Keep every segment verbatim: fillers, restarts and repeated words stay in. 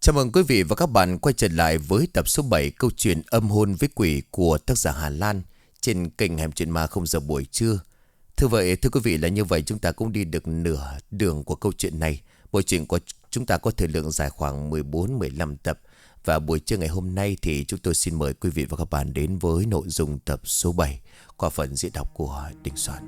Chào mừng quý vị và các bạn quay trở lại với tập số bảy câu chuyện âm hôn với quỷ của tác giả Hà Lan trên kênh Hẻm Chuyện Ma không giờ buổi trưa. Thưa vậy, thưa quý vị, là như vậy chúng ta cũng đi được nửa đường của câu chuyện này. Buổi chuyện của chúng ta có thời lượng dài khoảng mười bốn mười lăm tập. Và buổi trưa ngày hôm nay thì chúng tôi xin mời quý vị và các bạn đến với nội dung tập số bảy qua phần diễn đọc của Đình Soạn.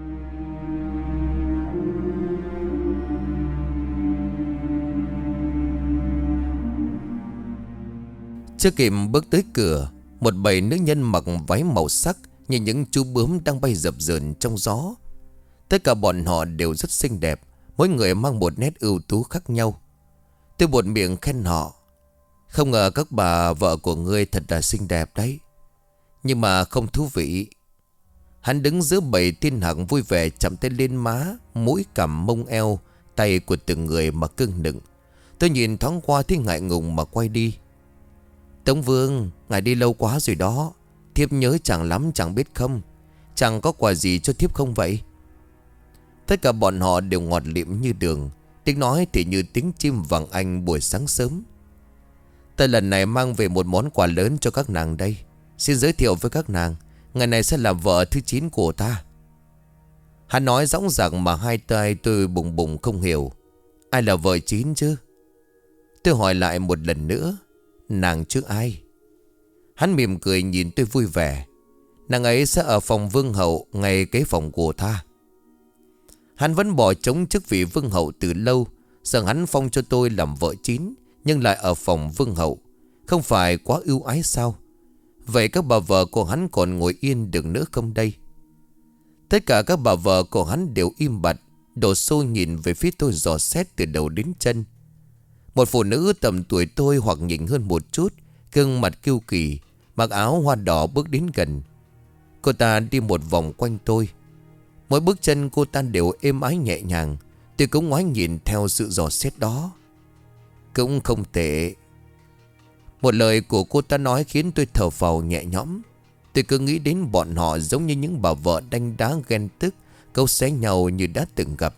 Chưa kịp bước tới cửa, một bầy nữ nhân mặc váy màu sắc như những chú bướm đang bay dập dờn trong gió. Tất cả bọn họ đều rất xinh đẹp, mỗi người mang một nét ưu tú khác nhau. Tôi buột miệng khen họ: "Không ngờ các bà vợ của ngươi thật là xinh đẹp đấy. Nhưng mà không thú vị." Hắn đứng giữa bầy tiên hằng vui vẻ chạm tay lên má, mũi, cằm, mông, eo, tay của từng người mà cưng nựng. Tôi nhìn thoáng qua thấy ngại ngùng mà quay đi. "Tống Vương, ngài đi lâu quá rồi đó. Thiếp nhớ chàng lắm, chẳng biết không? Chẳng có quà gì cho thiếp không vậy?" Tất cả bọn họ đều ngọt lịm như đường, tiếng nói thì như tiếng chim vàng anh buổi sáng sớm. "Ta lần này mang về một món quà lớn cho các nàng đây. Xin giới thiệu với các nàng, ngày này sẽ là vợ thứ chín của ta." Hắn nói dõng dạc mà hai tay tôi bùng bùng không hiểu. Ai là vợ chín chứ? Tôi hỏi lại một lần nữa: "Nàng chứ ai?" Hắn mỉm cười nhìn tôi vui vẻ: "Nàng ấy sẽ ở phòng vương hậu, ngay cái phòng của ta." Hắn vẫn bỏ trống chức vị vương hậu từ lâu. Giờ hắn phong cho tôi làm vợ chín, nhưng lại ở phòng vương hậu, không phải quá ưu ái sao? Vậy các bà vợ của hắn còn ngồi yên được nữa không đây? Tất cả các bà vợ của hắn đều im bặt, đổ xô nhìn về phía tôi dò xét từ đầu đến chân. Một phụ nữ tầm tuổi tôi hoặc nhỉnh hơn một chút, gương mặt kiêu kỳ, mặc áo hoa đỏ bước đến gần. Cô ta đi một vòng quanh tôi. Mỗi bước chân cô ta đều êm ái nhẹ nhàng. Tôi cũng ngoái nhìn theo sự dò xét đó. Cũng không tệ. Một lời của cô ta nói khiến tôi thở phào nhẹ nhõm. Tôi cứ nghĩ đến bọn họ giống như những bà vợ đanh đá ghen tức, câu xé nhau như đã từng gặp.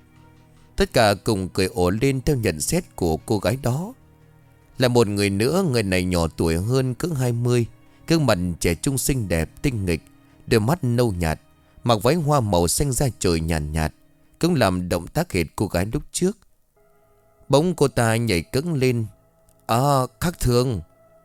Tất cả cùng cười ồ lên theo nhận xét của cô gái đó. Là một người nữa, người này nhỏ tuổi hơn cỡ hai mươi, gương mặt trẻ trung xinh đẹp tinh nghịch, đôi mắt nâu nhạt, mặc váy hoa màu xanh da trời nhàn nhạt, nhạt, cũng làm động tác hệt cô gái lúc trước. Bỗng cô ta nhảy cẫng lên: "À, khác thường."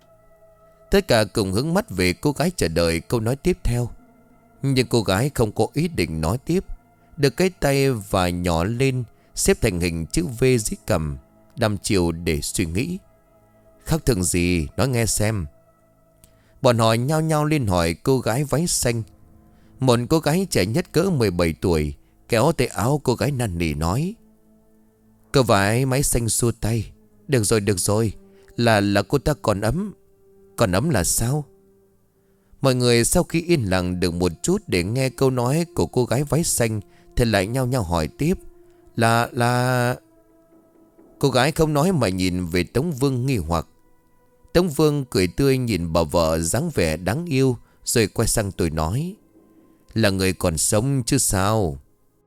Tất cả cùng hướng mắt về cô gái chờ đợi câu nói tiếp theo. Nhưng cô gái không có ý định nói tiếp, được cái tay và nhỏ lên, xếp thành hình chữ V dưới cằm, đăm chiều để suy nghĩ. "Khác thường gì? Nói nghe xem." Bọn họ nhao nhao lên hỏi cô gái váy xanh. Một cô gái trẻ nhất cỡ mười bảy tuổi kéo tay áo cô gái năn nỉ nói: "Cô vải máy xanh xua tay. Được rồi, được rồi. Là là cô ta còn ấm." "Còn ấm là sao?" Mọi người sau khi yên lặng được một chút để nghe câu nói của cô gái váy xanh thì lại nhao nhao hỏi tiếp: Là là Cô gái không nói mà nhìn về Tống Vương nghi hoặc. Tống Vương cười tươi nhìn bà vợ dáng vẻ đáng yêu, rồi quay sang tôi nói: "Là người còn sống chứ sao?"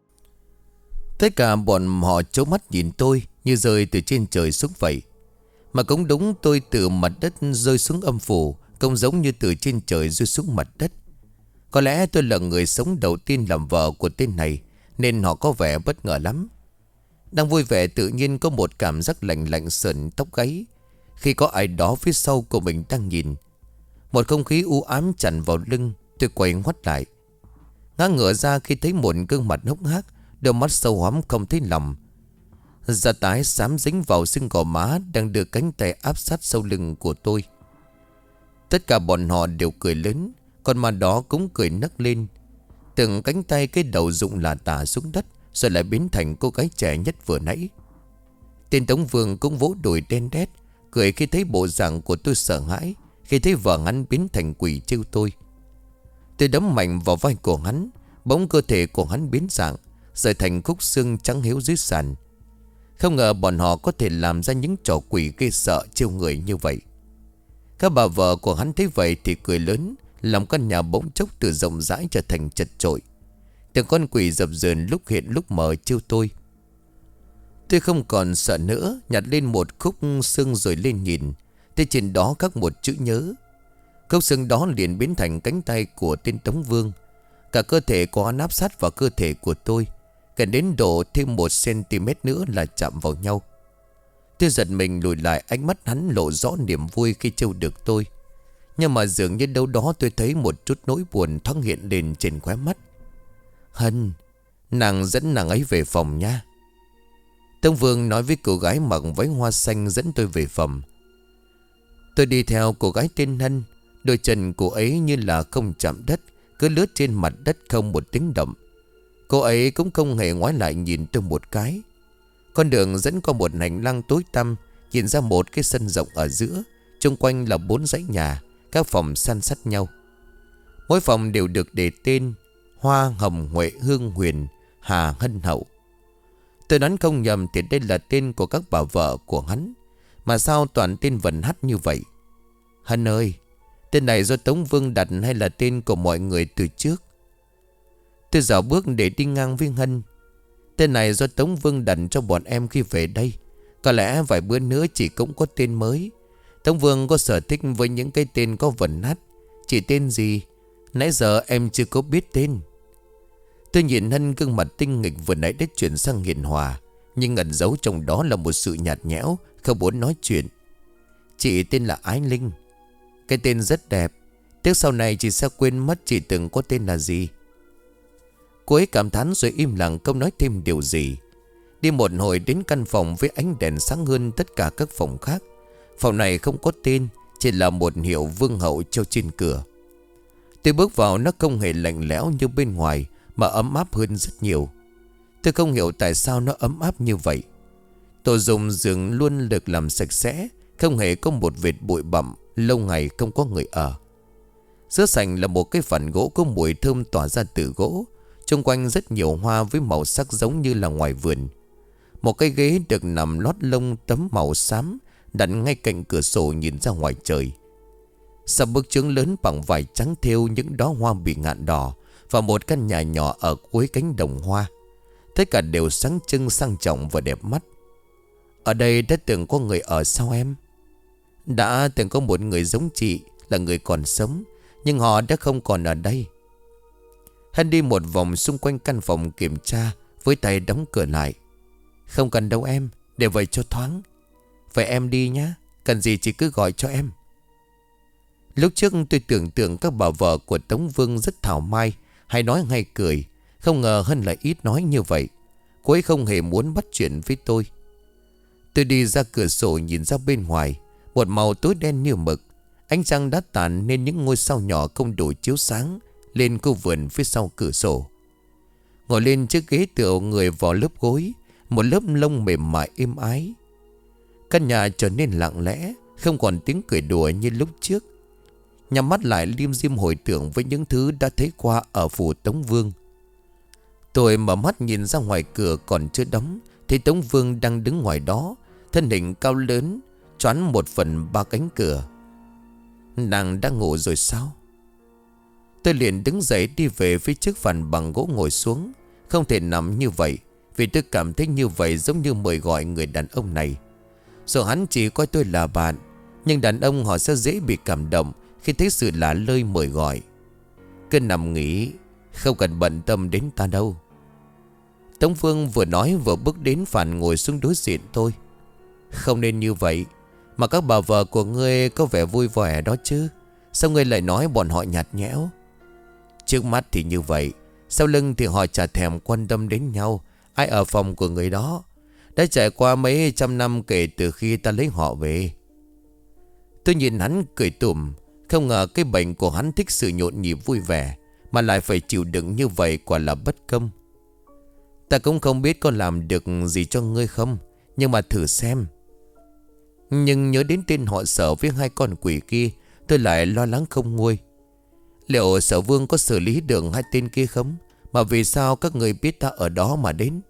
Tất cả bọn họ trố mắt nhìn tôi như rơi từ trên trời xuống vậy. Mà cũng đúng, tôi từ mặt đất rơi xuống âm phủ, cũng giống như từ trên trời rơi xuống mặt đất. Có lẽ tôi là người sống đầu tiên làm vợ của tên này, nên họ có vẻ bất ngờ lắm. Đang vui vẻ tự nhiên có một cảm giác lạnh lạnh sờn tóc gáy khi có ai đó phía sau của mình đang nhìn. Một không khí u ám tràn vào lưng. Tôi quay ngoắt lại, ngã ngửa ra khi thấy một gương mặt hốc hác, đôi mắt sâu hoắm không thấy lòng, da tái xám dính vào xương gò má, đang đưa cánh tay áp sát sau lưng của tôi. Tất cả bọn họ đều cười lớn, còn mà đó cũng cười nấc lên. Từng cánh tay cái đầu rụng là tả xuống đất, rồi lại biến thành cô gái trẻ nhất vừa nãy. Tên Tống Vương cũng vỗ đùi đen đét, cười khi thấy bộ dạng của tôi sợ hãi, khi thấy vợ hắn biến thành quỷ trêu tôi. Tôi đấm mạnh vào vai của hắn, bỗng cơ thể của hắn biến dạng, rời thành khúc xương trắng hiếu dưới sàn. Không ngờ bọn họ có thể làm ra những trò quỷ ghê sợ trêu người như vậy. Các bà vợ của hắn thấy vậy thì cười lớn, lòng căn nhà bỗng chốc từ rộng rãi trở thành chật chội. Từng con quỷ dập dờn lúc hiện lúc mờ trêu tôi. Tôi không còn sợ nữa, nhặt lên một khúc xương rồi lên nhìn. Thế trên đó khắc một chữ nhớ. Khúc xương đó liền biến thành cánh tay của tên Tống Vương. Cả cơ thể của hắn áp sát vào cơ thể của tôi, gần đến độ thêm một centimet nữa là chạm vào nhau. Tôi giật mình lùi lại, ánh mắt hắn lộ rõ niềm vui khi trêu được tôi. Nhưng mà dường như đâu đó tôi thấy một chút nỗi buồn thoáng hiện lên trên khóe mắt. Hân, nàng dẫn nàng ấy về phòng nha. Tống Vương nói với cô gái mặc váy hoa xanh dẫn tôi về phòng. Tôi đi theo cô gái tên Hân. Đôi chân cô ấy như là không chạm đất, cứ lướt trên mặt đất không một tiếng động. Cô ấy cũng không hề ngoái lại nhìn tôi một cái. Con đường dẫn qua một hành lang tối tăm, nhìn ra một cái sân rộng ở giữa. Xung quanh là bốn dãy nhà, các phòng san sát nhau. Mỗi phòng đều được đề tên Hoa, Hồng, Huệ, Hương, Huyền, Hà, Hân, Hậu. Tôi đoán không nhầm thì đây là tên của các bà vợ của hắn. Mà sao toàn tên vần hắt như vậy? Hân ơi, tên này do Tống Vương đặt hay là tên của mọi người từ trước? Tôi dạo bước để đi ngang với Hân. Tên này do Tống Vương đặt cho bọn em khi về đây. Có lẽ vài bữa nữa chị cũng có tên mới. Tống Vương có sở thích với những cái tên có vần hắt. Chị tên gì? Nãy giờ em chưa có biết tên. Tôi nhìn Hân, gương mặt tinh nghịch vừa nãy đã chuyển sang hiền hòa, nhưng ẩn giấu trong đó là một sự nhạt nhẽo, không muốn nói chuyện. Chị tên là Ái Linh. Cái tên rất đẹp. Tiếc sau này chị sẽ quên mất chị từng có tên là gì. Cô ấy cảm thán rồi im lặng không nói thêm điều gì. Đi một hồi đến căn phòng với ánh đèn sáng hơn tất cả các phòng khác. Phòng này không có tên, chỉ là một hiệu Vương Hậu treo trên cửa. Tôi bước vào, nó không hề lạnh lẽo như bên ngoài, mà ấm áp hơn rất nhiều. Tôi không hiểu tại sao nó ấm áp như vậy. Đồ dùng giường luôn được làm sạch sẽ, không hề có một vệt bụi bặm, lâu ngày không có người ở. Giữa sảnh là một cái phản gỗ có mùi thơm tỏa ra từ gỗ. Xung quanh rất nhiều hoa với màu sắc giống như là ngoài vườn. Một cái ghế được nằm lót lông tấm màu xám đặt ngay cạnh cửa sổ nhìn ra ngoài trời. Sau bức chướng lớn bằng vải trắng thêu những đóa hoa bị ngạn đỏ, và một căn nhà nhỏ ở cuối cánh đồng hoa. Tất cả đều sáng trưng, sang trọng và đẹp mắt. Ở đây đã từng có người ở sao em? Đã từng có một người giống chị, là người còn sống, nhưng họ đã không còn ở đây. Hân đi một vòng xung quanh căn phòng kiểm tra, với tay đóng cửa lại. Không cần đâu em, để vậy cho thoáng. Vậy em đi nhá, cần gì chị cứ gọi cho em. Lúc trước tôi tưởng tượng các bà vợ của Tống Vương rất thảo mai, hay nói hay cười. Không ngờ Hân lại ít nói như vậy. Cô ấy không hề muốn bắt chuyện với tôi. Tôi đi ra cửa sổ nhìn ra bên ngoài. Một màu tối đen như mực. Ánh trăng đã tàn nên những ngôi sao nhỏ không đủ chiếu sáng lên khu vườn phía sau cửa sổ. Ngồi lên chiếc ghế tựa người vào lớp gối, một lớp lông mềm mại êm ái. Căn nhà trở nên lặng lẽ, không còn tiếng cười đùa như lúc trước. Nhắm mắt lại lim dim hồi tưởng với những thứ đã thấy qua ở phủ Tống Vương. Tôi mở mắt nhìn ra ngoài cửa còn chưa đóng, thấy Tống Vương đang đứng ngoài đó, thân hình cao lớn, choán một phần ba cánh cửa. Nàng đang ngủ rồi sao? Tôi liền đứng dậy đi về phía trước phản bằng gỗ ngồi xuống. Không thể nằm như vậy, vì tôi cảm thấy như vậy giống như mời gọi người đàn ông này. Dù hắn chỉ coi tôi là bạn, nhưng đàn ông họ sẽ dễ bị cảm động khi thấy sự lạ lơi mời gọi. Cứ nằm nghỉ, không cần bận tâm đến ta đâu. Tống Vương vừa nói vừa bước đến phản ngồi xuống đối diện tôi. Không nên như vậy, mà các bà vợ của ngươi có vẻ vui vẻ đó chứ. Sao ngươi lại nói bọn họ nhạt nhẽo? Trước mắt thì như vậy, sau lưng thì họ chả thèm quan tâm đến nhau. Ai ở phòng của người đó? Đã trải qua mấy trăm năm kể từ khi ta lấy họ về. Tôi nhìn hắn cười tủm. Không ngờ cái bệnh của hắn thích sự nhộn nhịp vui vẻ, mà lại phải chịu đựng như vậy quả là bất công. Ta cũng không biết có làm được gì cho ngươi không, nhưng mà thử xem. Nhưng nhớ đến tên họ Sở với hai con quỷ kia, tôi lại lo lắng không nguôi. Liệu Sở Vương có xử lý được hai tên kia không? Mà vì sao các người biết ta ở đó mà đến?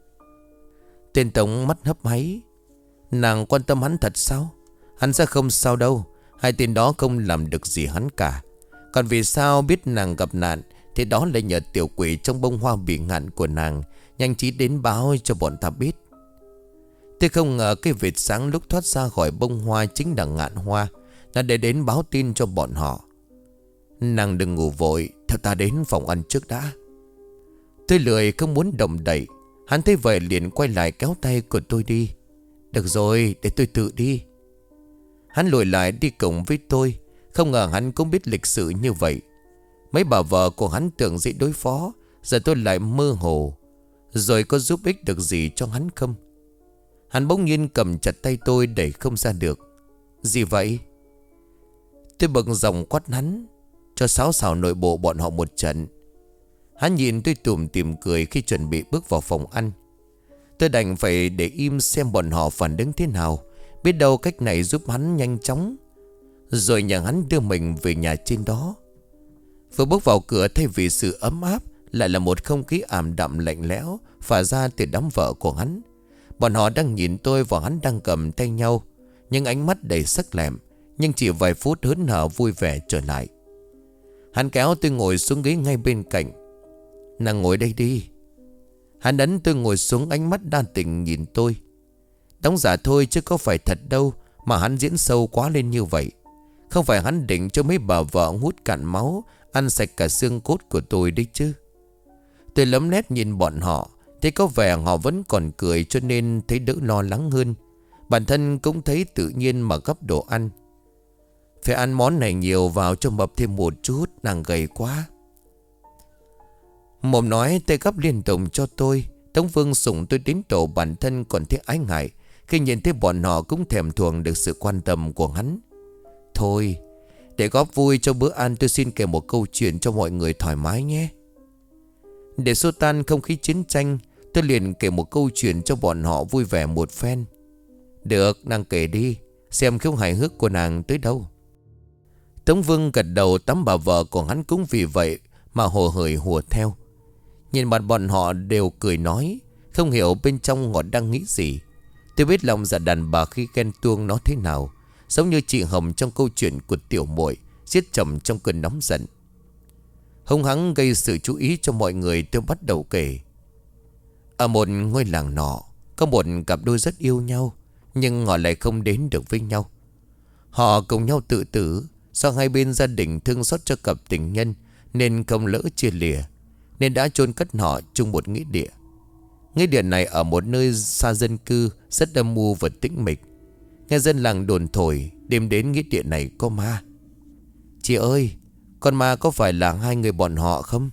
Tên Tống mắt hấp háy. Nàng quan tâm hắn thật sao? Hắn sẽ không sao đâu. Hai tên đó không làm được gì hắn cả. Còn vì sao biết nàng gặp nạn, thì đó là nhờ tiểu quỷ trong bông hoa bị ngạn của nàng nhanh trí đến báo cho bọn ta biết. Tôi không ngờ cái vệt sáng lúc thoát ra khỏi bông hoa chính là ngạn hoa. Nó để đến báo tin cho bọn họ. Nàng đừng ngủ vội, theo ta đến phòng ăn trước đã. Tôi lười không muốn động đậy. Hắn thấy vậy liền quay lại kéo tay của tôi đi. Được rồi, để tôi tự đi. Hắn lùi lại đi cùng với tôi. Không ngờ hắn cũng biết lịch sự như vậy. Mấy bà vợ của hắn tưởng dễ đối phó. Giờ tôi lại mơ hồ. Rồi có giúp ích được gì cho hắn không? Hắn bỗng nhiên cầm chặt tay tôi đẩy không ra được. Gì vậy? Tôi bực dòng quát hắn. Cho xáo xào nội bộ bọn họ một trận. Hắn nhìn tôi tủm tỉm cười khi chuẩn bị bước vào phòng ăn. Tôi đành phải để im xem bọn họ phản ứng thế nào. Biết đâu cách này giúp hắn nhanh chóng. Rồi nhờ hắn đưa mình về nhà trên đó. Vừa bước vào cửa thay vì sự ấm áp, lại là một không khí ảm đạm lạnh lẽo phả ra từ đám vợ của hắn. Bọn họ đang nhìn tôi và hắn đang cầm tay nhau, nhưng ánh mắt đầy sắc lẹm. Nhưng chỉ vài phút hớn hở vui vẻ trở lại. Hắn kéo tôi ngồi xuống ghế ngay bên cạnh. Nàng ngồi đây đi. Hắn ấn tôi ngồi xuống, ánh mắt đa tình nhìn tôi. Đóng giả thôi chứ có phải thật đâu mà hắn diễn sâu quá lên như vậy. Không phải hắn định cho mấy bà vợ hút cạn máu, ăn sạch cả xương cốt của tôi đấy chứ. Tôi lấm lét nhìn bọn họ, thấy có vẻ họ vẫn còn cười cho nên thấy đỡ lo lắng hơn. Bản thân cũng thấy tự nhiên mà gấp đồ ăn. Phải ăn món này nhiều vào cho mập thêm một chút, nàng gầy quá. Mồm nói tay gấp liên tục cho tôi. Tống Vương sủng tôi đến tổ bản thân còn thấy ái ngại khi nhìn thấy bọn họ cũng thèm thuồng được sự quan tâm của hắn. Thôi, để góp vui cho bữa ăn tôi xin kể một câu chuyện cho mọi người thoải mái nhé. Để xua tan không khí chiến tranh, tôi liền kể một câu chuyện cho bọn họ vui vẻ một phen. Được, nàng kể đi, xem khiếu hài hước của nàng tới đâu. Tống Vương gật đầu, tắm bà vợ của hắn cũng vì vậy mà hồ hởi hùa theo. Nhìn mặt bọn họ đều cười nói, không hiểu bên trong họ đang nghĩ gì. Tôi biết lòng dạ đàn bà khi ghen tuông nó thế nào, giống như chị Hồng trong câu chuyện của tiểu muội giết chồng trong cơn nóng giận. Hung hăng gây sự chú ý cho mọi người, tôi bắt đầu kể. Ở một ngôi làng nọ, có một cặp đôi rất yêu nhau, nhưng họ lại không đến được với nhau. Họ cùng nhau tự tử. Do hai bên gia đình thương xót cho cặp tình nhân nên không lỡ chia lìa, nên đã chôn cất họ chung một nghĩa địa. Nghĩa địa này ở một nơi xa dân cư, rất âm u và tĩnh mịch. Nghe dân làng đồn thổi đêm đến nghĩa địa này có ma. Chị ơi, con ma có phải là hai người bọn họ không?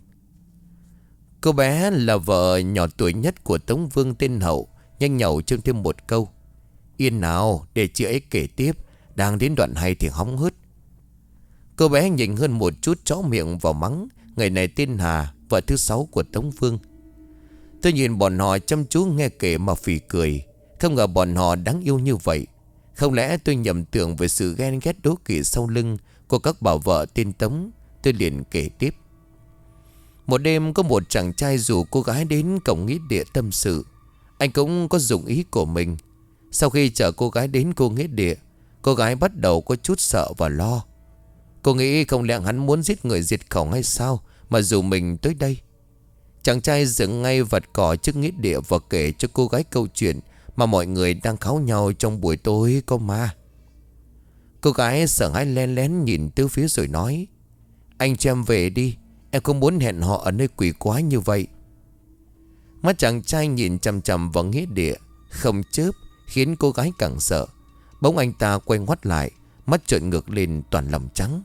Cô bé là vợ nhỏ tuổi nhất của Tống Vương tên Hậu nhanh nhẩu thêm thêm một câu. Yên nào, để chị ấy kể tiếp. Đang đến đoạn hay thì hóng hớt. Cô bé nhỉnh hơn một chút, chó miệng vào mắng. Người này tên Hà, vợ thứ sáu của Tống Vương. Tôi nhìn bọn họ chăm chú nghe kể mà phì cười. Không ngờ bọn họ đáng yêu như vậy. Không lẽ tôi nhầm tưởng về sự ghen ghét đố kỵ sau lưng của các bà vợ tên Tống. Tôi liền kể tiếp. Một đêm có một chàng trai rủ cô gái đến cổng nghĩa địa tâm sự. Anh cũng có dụng ý của mình. Sau khi chở cô gái đến cô nghĩa địa, cô gái bắt đầu có chút sợ và lo. Cô nghĩ không lẽ hắn muốn giết người diệt khẩu hay sao mà rủ mình tới đây. Chàng trai dựng ngay vật cỏ trước nghĩa địa và kể cho cô gái câu chuyện mà mọi người đang kháo nhau trong buổi tối có ma. Cô gái sợ hãi len lén nhìn từ phía rồi nói. Anh cho em về đi, em không muốn hẹn họ ở nơi quỷ quái như vậy. Mắt chàng trai nhìn chằm chằm vào nghĩa địa không chớp, khiến cô gái càng sợ. Bỗng anh ta quay ngoắt lại, mắt trợn ngược lên toàn lòng trắng.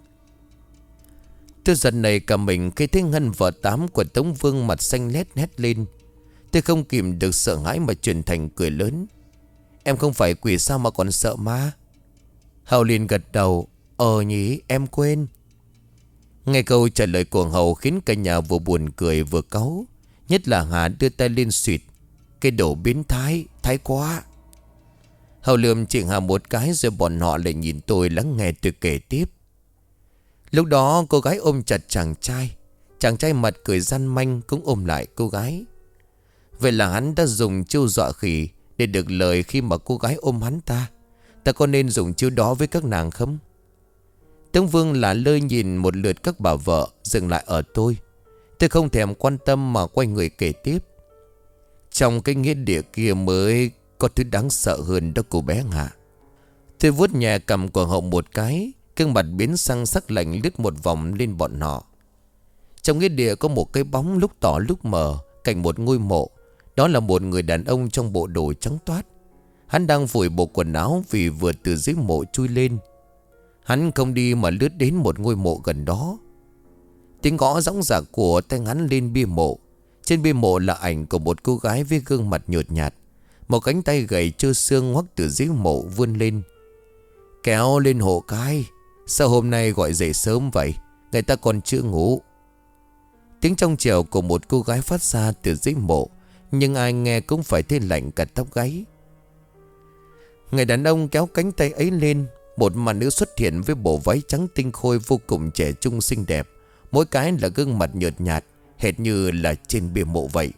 Tôi giật nảy cả mình khi thấy Ngân vợ tám của Tống Vương mặt xanh lét hét lên. Tôi không kìm được sợ hãi mà chuyển thành cười lớn. Em không phải quỷ sao mà còn sợ ma? Hậu liền gật đầu. Ờ nhỉ, em quên. Nghe câu trả lời của Hậu khiến cả nhà vừa buồn cười vừa cáu. Nhất là Hà đưa tay lên suyệt. Cái đồ biến thái, thái quá. Hậu lườm chị Hà một cái rồi bọn họ lại nhìn tôi lắng nghe tôi kể tiếp. Lúc đó cô gái ôm chặt chàng trai. Chàng trai mặt cười gian manh cũng ôm lại cô gái. Vậy là hắn đã dùng chiêu dọa khỉ để được lời khi mà cô gái ôm hắn ta. Ta có nên dùng chiêu đó với các nàng không? Tống Vương lả lơi nhìn một lượt các bà vợ, dừng lại ở tôi. Tôi không thèm quan tâm mà quay người kể tiếp. Trong cái nghĩa địa kia mới có thứ đáng sợ hơn đó cô bé Hạ. Tôi vuốt nhẹ cầm của Hậu một cái, gương mặt biến sang sắc lạnh lướt một vòng lên bọn họ. Trong nghĩa địa có một cái bóng lúc tỏ lúc mờ cạnh một ngôi mộ. Đó là một người đàn ông trong bộ đồ trắng toát. Hắn đang phủi bộ quần áo vì vừa từ dưới mộ chui lên. Hắn không đi mà lướt đến một ngôi mộ gần đó. Tiếng gõ dõng dạc của tay hắn lên bia mộ. Trên bia mộ là ảnh của một cô gái với gương mặt nhợt nhạt. Một cánh tay gầy trơ xương ngoắc từ dưới mộ vươn lên. Kéo lên hộ cái. Sao hôm nay gọi dậy sớm vậy? Người ta còn chưa ngủ. Tiếng trong trẻo của một cô gái phát ra từ dưới mộ. Nhưng ai nghe cũng phải thấy lạnh cả tóc gáy. Người đàn ông kéo cánh tay ấy lên. Một mà nữ xuất hiện với bộ váy trắng tinh khôi vô cùng trẻ trung xinh đẹp. Mỗi cái là gương mặt nhợt nhạt, hệt như là trên bia mộ vậy.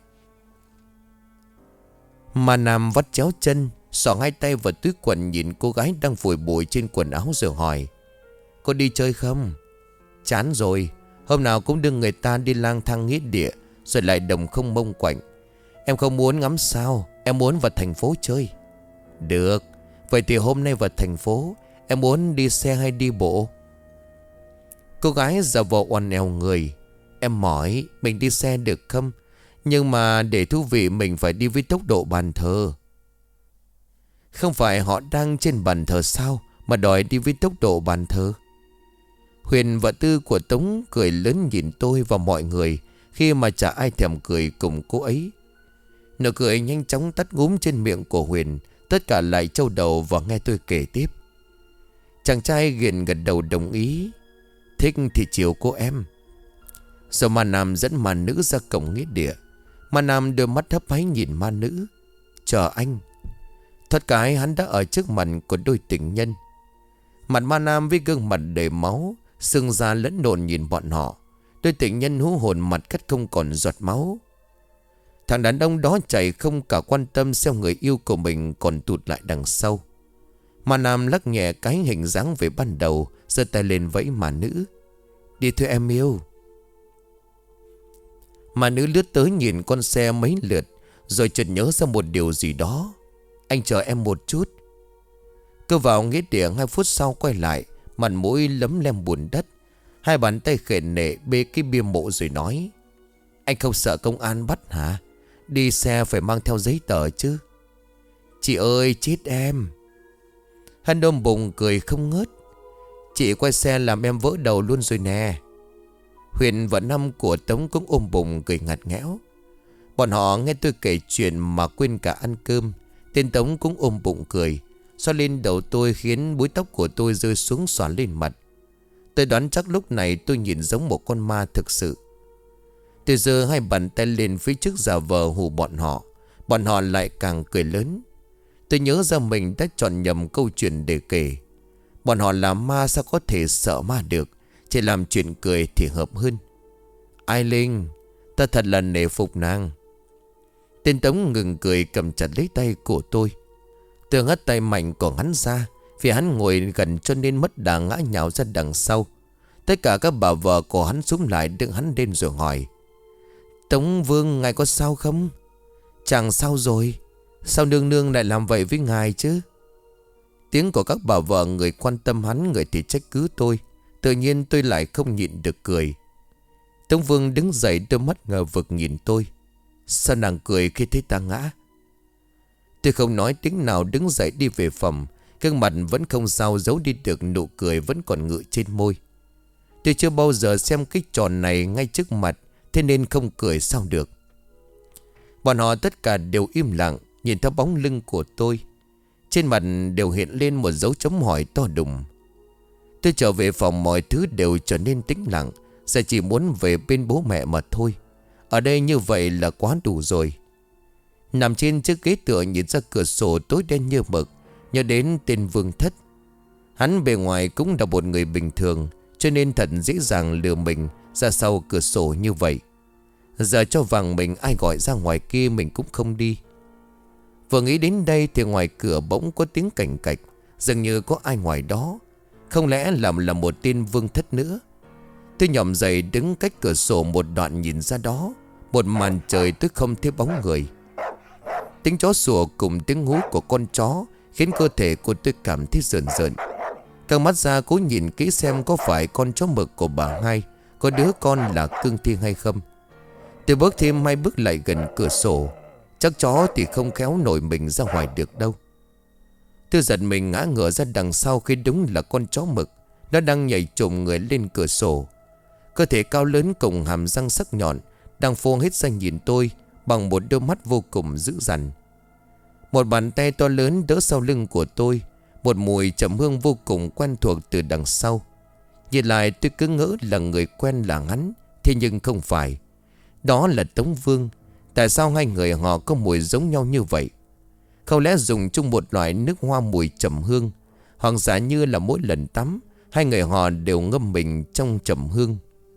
Mà Nam vắt chéo chân, xỏ hai tay vào túi quần nhìn cô gái đang phủi bụi trên quần áo rồi hỏi: Cô đi chơi không? Chán rồi. Hôm nào cũng đưa người ta đi lang thang nghĩa địa, rồi lại đồng không mông quạnh. Em không muốn ngắm sao, em muốn vào thành phố chơi. Được. Vậy thì hôm nay vào thành phố, em muốn đi xe hay đi bộ? Cô gái giả vờ oằn eo người. Em mỏi, mình đi xe được không? Nhưng mà để thú vị mình phải đi với tốc độ bàn thờ. Không phải họ đang trên bàn thờ sao mà đòi đi với tốc độ bàn thờ? Huyền vợ tư của Tống cười lớn nhìn tôi và mọi người, khi mà chả ai thèm cười cùng cô ấy. Nụ cười nhanh chóng tắt ngúm trên miệng của Huyền. Tất cả lại trâu đầu và nghe tôi kể tiếp. Chàng trai ghiền gật đầu đồng ý. Thích thì chiều cô em. Rồi ma Nam dẫn ma nữ ra cổng nghĩa địa. Ma Nam đưa mắt hấp háy nhìn ma nữ. Chờ anh. Thoát cái hắn đã ở trước mặt của đôi tình nhân. Mặt ma Nam với gương mặt đầy máu, sưng da lẫn lộn nhìn bọn họ. Đôi tình nhân hú hồn mặt cắt không còn giọt máu. Thằng đàn ông đó chạy không cả quan tâm xem người yêu của mình còn tụt lại đằng sau. Ma Nam lắc nhẹ cái hình dáng về ban đầu, giơ tay lên vẫy mà nữ. Đi thôi em yêu. Mà nữ lướt tới nhìn con xe mấy lượt, rồi chợt nhớ ra một điều gì đó. Anh chờ em một chút. Cứ vào nghĩa địa hai phút sau quay lại, mặt mũi lấm lem bùn đất. Hai bàn tay khệ nệ bê cái bia mộ rồi nói: Anh không sợ công an bắt hả? Đi xe phải mang theo giấy tờ chứ. Chị ơi chết em. Hắn ôm bụng cười không ngớt. Chị quay xe làm em vỡ đầu luôn rồi nè. Huyền và Năm của Tống cũng ôm bụng cười ngặt nghẽo. Bọn họ nghe tôi kể chuyện mà quên cả ăn cơm. Tên Tống cũng ôm bụng cười, xoa lên đầu tôi khiến búi tóc của tôi rơi xuống xõa lên mặt. Tôi đoán chắc lúc này tôi nhìn giống một con ma thực sự. Tôi giơ hai bàn tay lên phía trước giả vờ hù bọn họ. Bọn họ lại càng cười lớn. Tôi nhớ ra mình đã chọn nhầm câu chuyện để kể. Bọn họ là ma sao có thể sợ ma được. Chỉ làm chuyện cười thì hợp hơn. Ai Linh, ta thật là nể phục nàng. Tên Tống ngừng cười cầm chặt lấy tay của tôi. Tôi ngắt tay mạnh của hắn ra, vì hắn ngồi gần cho nên mất đà ngã nhào ra đằng sau. Tất cả các bà vợ của hắn xuống lại đựng hắn lên rồi hỏi: Tống Vương, ngài có sao không? Chàng sao rồi? Sao nương nương lại làm vậy với ngài chứ? Tiếng của các bà vợ người quan tâm hắn, người thì trách cứ tôi. Tự nhiên tôi lại không nhịn được cười. Tống Vương đứng dậy, đôi mắt ngờ vực nhìn tôi. Sao nàng cười khi thấy ta ngã? Tôi không nói tiếng nào đứng dậy đi về phòng. Gương mặt vẫn không sao giấu đi được nụ cười vẫn còn ngự trên môi. Tôi chưa bao giờ xem cái tròn này ngay trước mặt, thế nên không cười sao được. Bọn họ tất cả đều im lặng nhìn theo bóng lưng của tôi. Trên mặt đều hiện lên một dấu chấm hỏi to đùng. Tôi trở về phòng, mọi thứ đều trở nên tĩnh lặng. Giờ chỉ muốn về bên bố mẹ mà thôi. Ở đây như vậy là quá đủ rồi. Nằm trên chiếc ghế tựa nhìn ra cửa sổ tối đen như mực, nhớ đến tên Vương Thất. Hắn bề ngoài cũng là một người bình thường, cho nên thật dễ dàng lừa mình ra sau cửa sổ như vậy. Giờ cho vàng mình ai gọi ra ngoài kia mình cũng không đi. Vừa nghĩ đến đây thì ngoài cửa bỗng có tiếng cành cạch, dường như có ai ngoài đó. Không lẽ làm là một tên Vương Thất nữa? Tôi nhòm dậy đứng cách cửa sổ một đoạn nhìn ra đó. Một màn trời tôi không thấy bóng người. Tiếng chó sủa cùng tiếng hú của con chó khiến cơ thể của tôi cảm thấy rợn rợn. Căng mắt ra cố nhìn kỹ xem có phải con chó mực của bà hai có đứa con là Cương Thi hay không. Tôi bước thêm hai bước lại gần cửa sổ. Chắc chó thì không khéo nổi mình ra ngoài được đâu. Tôi giật mình ngã ngửa ra đằng sau khi đúng là con chó mực. Nó đang nhảy trồm người lên cửa sổ. Cơ thể cao lớn cùng hàm răng sắc nhọn đang phô hết ra nhìn tôi bằng một đôi mắt vô cùng dữ dằn. Một bàn tay to lớn đỡ sau lưng của tôi. Một mùi trầm hương vô cùng quen thuộc từ đằng sau. Nhìn lại tôi cứ ngỡ là người quen là hắn. Thế nhưng không phải. Đó là Tống Vương. Tại sao hai người họ có mùi giống nhau như vậy? Không lẽ dùng chung một loại nước hoa mùi trầm hương, hoặc giả như là mỗi lần tắm hai người họ đều ngâm mình trong trầm hương.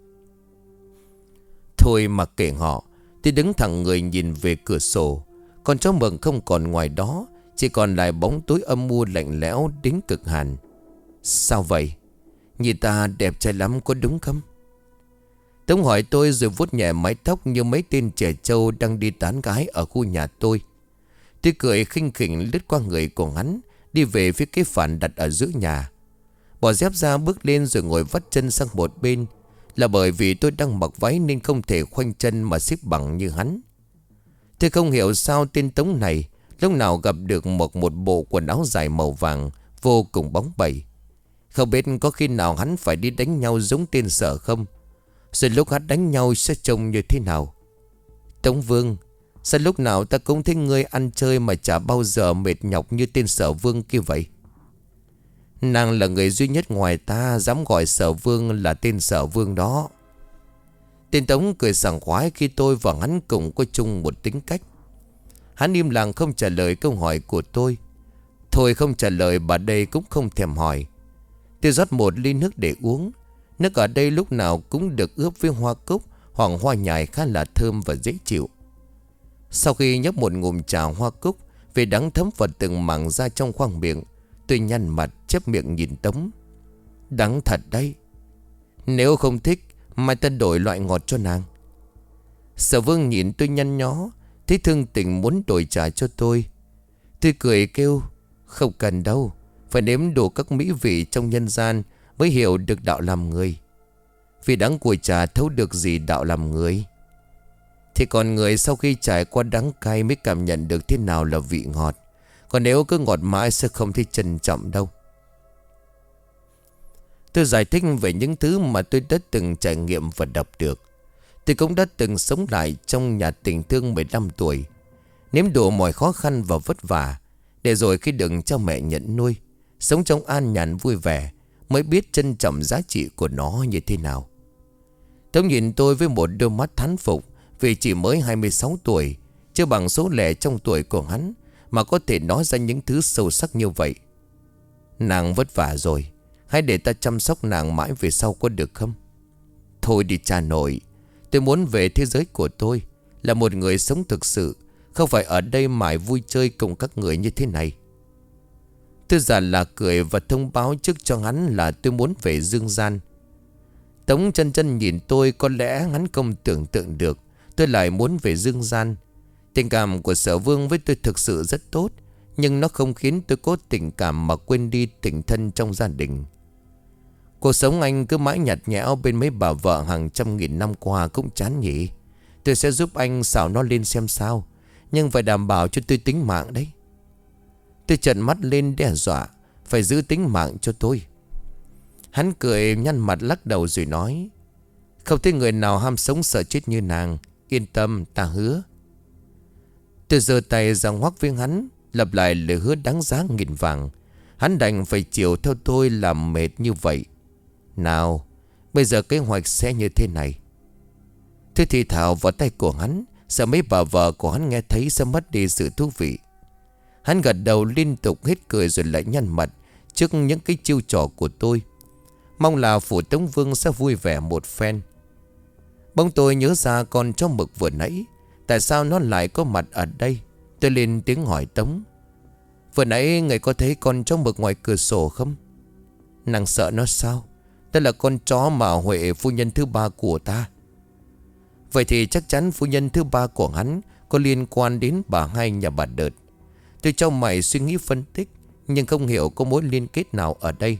Thôi mà kệ họ. Tôi đứng thẳng người nhìn về cửa sổ. Con chó mực không còn ngoài đó, chỉ còn lại bóng tối âm u lạnh lẽo đến cực hàn. Sao vậy? Nhìn ta đẹp trai lắm có đúng không? Tống hỏi tôi rồi vuốt nhẹ mái tóc như mấy tên trẻ trâu đang đi tán gái ở khu nhà tôi. Tôi cười khinh khỉnh lướt qua người của hắn, đi về phía cái phản đặt ở giữa nhà. Bỏ dép ra bước lên rồi ngồi vắt chân sang một bên. Là bởi vì tôi đang mặc váy nên không thể khoanh chân mà xếp bằng như hắn. Tôi không hiểu sao tên Tống này lúc nào gặp được một, một bộ quần áo dài màu vàng vô cùng bóng bẩy. Không biết có khi nào hắn phải đi đánh nhau giống tên Sở không? Rồi lúc hắn đánh nhau sẽ trông như thế nào? Tống Vương, sao lúc nào ta cũng thấy ngươi ăn chơi mà chả bao giờ mệt nhọc như tên Sở Vương kia vậy? Nàng là người duy nhất ngoài ta dám gọi Sở Vương là tên Sở Vương đó. Tên Tống cười sảng khoái khi tôi và hắn cùng có chung một tính cách. Hắn im lặng không trả lời câu hỏi của tôi. Thôi không trả lời bà đây cũng không thèm hỏi. Tôi rót một ly nước để uống. Nước ở đây lúc nào cũng được ướp với hoa cúc hoặc hoa nhài khá là thơm và dễ chịu. Sau khi nhấp một ngụm trà hoa cúc, vì đắng thấm vào từng mảng ra trong khoang miệng, tôi nhăn mặt chép miệng nhìn Tống. Đắng thật đấy. Nếu không thích, mai ta đổi loại ngọt cho nàng. Sở Vương nhìn tôi nhăn nhó, thấy thương tình muốn đổi trà cho tôi. Tôi cười kêu, không cần đâu, phải nếm đủ các mỹ vị trong nhân gian mới hiểu được đạo làm người. Vì đắng của trà thấu được gì đạo làm người. Thì còn người sau khi trải qua đắng cay mới cảm nhận được thế nào là vị ngọt. Còn nếu cứ ngọt mãi sẽ không thấy trân trọng đâu. Tôi giải thích về những thứ mà tôi đã từng trải nghiệm và đọc được. Tôi cũng đã từng sống lại trong nhà tình thương mười lăm tuổi, nếm đủ mọi khó khăn và vất vả, để rồi khi được cha mẹ nhận nuôi, sống trong an nhàn vui vẻ, mới biết trân trọng giá trị của nó như thế nào. Tống nhìn tôi với một đôi mắt thán phục, vì chỉ mới hai mươi sáu tuổi, chưa bằng số lẻ trong tuổi của hắn, mà có thể nói ra những thứ sâu sắc như vậy. Nàng vất vả rồi, hãy để ta chăm sóc nàng mãi về sau có được không? Thôi đi cha nội, tôi muốn về thế giới của tôi, là một người sống thực sự, không phải ở đây mãi vui chơi cùng các người như thế này. Tôi giả là cười và thông báo trước cho hắn là tôi muốn về dương gian. Tống chân chân nhìn tôi, có lẽ hắn không tưởng tượng được tôi lại muốn về dương gian. Tình cảm của Sở Vương với tôi thực sự rất tốt, nhưng nó không khiến tôi có tình cảm mà quên đi tình thân trong gia đình. Cuộc sống anh cứ mãi nhạt nhẽo bên mấy bà vợ hàng trăm nghìn năm qua cũng chán nhỉ. Tôi sẽ giúp anh xào nó lên xem sao, nhưng phải đảm bảo cho tôi tính mạng đấy. Tôi trợn mắt lên đe dọa, phải giữ tính mạng cho tôi. Hắn cười nhăn mặt lắc đầu rồi nói, không thấy người nào ham sống sợ chết như nàng. Yên tâm, ta hứa. Tôi giơ tay ra ngoắc với hắn, lặp lại lời hứa đáng giá nghìn vàng. Hắn đành phải chiều theo tôi làm mệt như vậy. Nào, bây giờ kế hoạch sẽ như thế này. Tôi thì thào vào tay của hắn, sợ mấy bà vợ của hắn nghe thấy sẽ mất đi sự thú vị. Hắn gật đầu liên tục hết cười rồi lại nhăn mặt trước những cái chiêu trò của tôi. Mong là phủ Tống Vương sẽ vui vẻ một phen. Bỗng tôi nhớ ra con chó mực vừa nãy, tại sao nó lại có mặt ở đây? Tôi lên tiếng hỏi Tống, vừa nãy người có thấy con chó mực ngoài cửa sổ không? Nàng sợ nó sao? Đây là con chó mà Huệ phu nhân thứ ba của ta. Vậy thì chắc chắn phu nhân thứ ba của hắn có liên quan đến bà hai nhà bà Đợt. Tôi cho mày suy nghĩ phân tích, nhưng không hiểu có mối liên kết nào ở đây.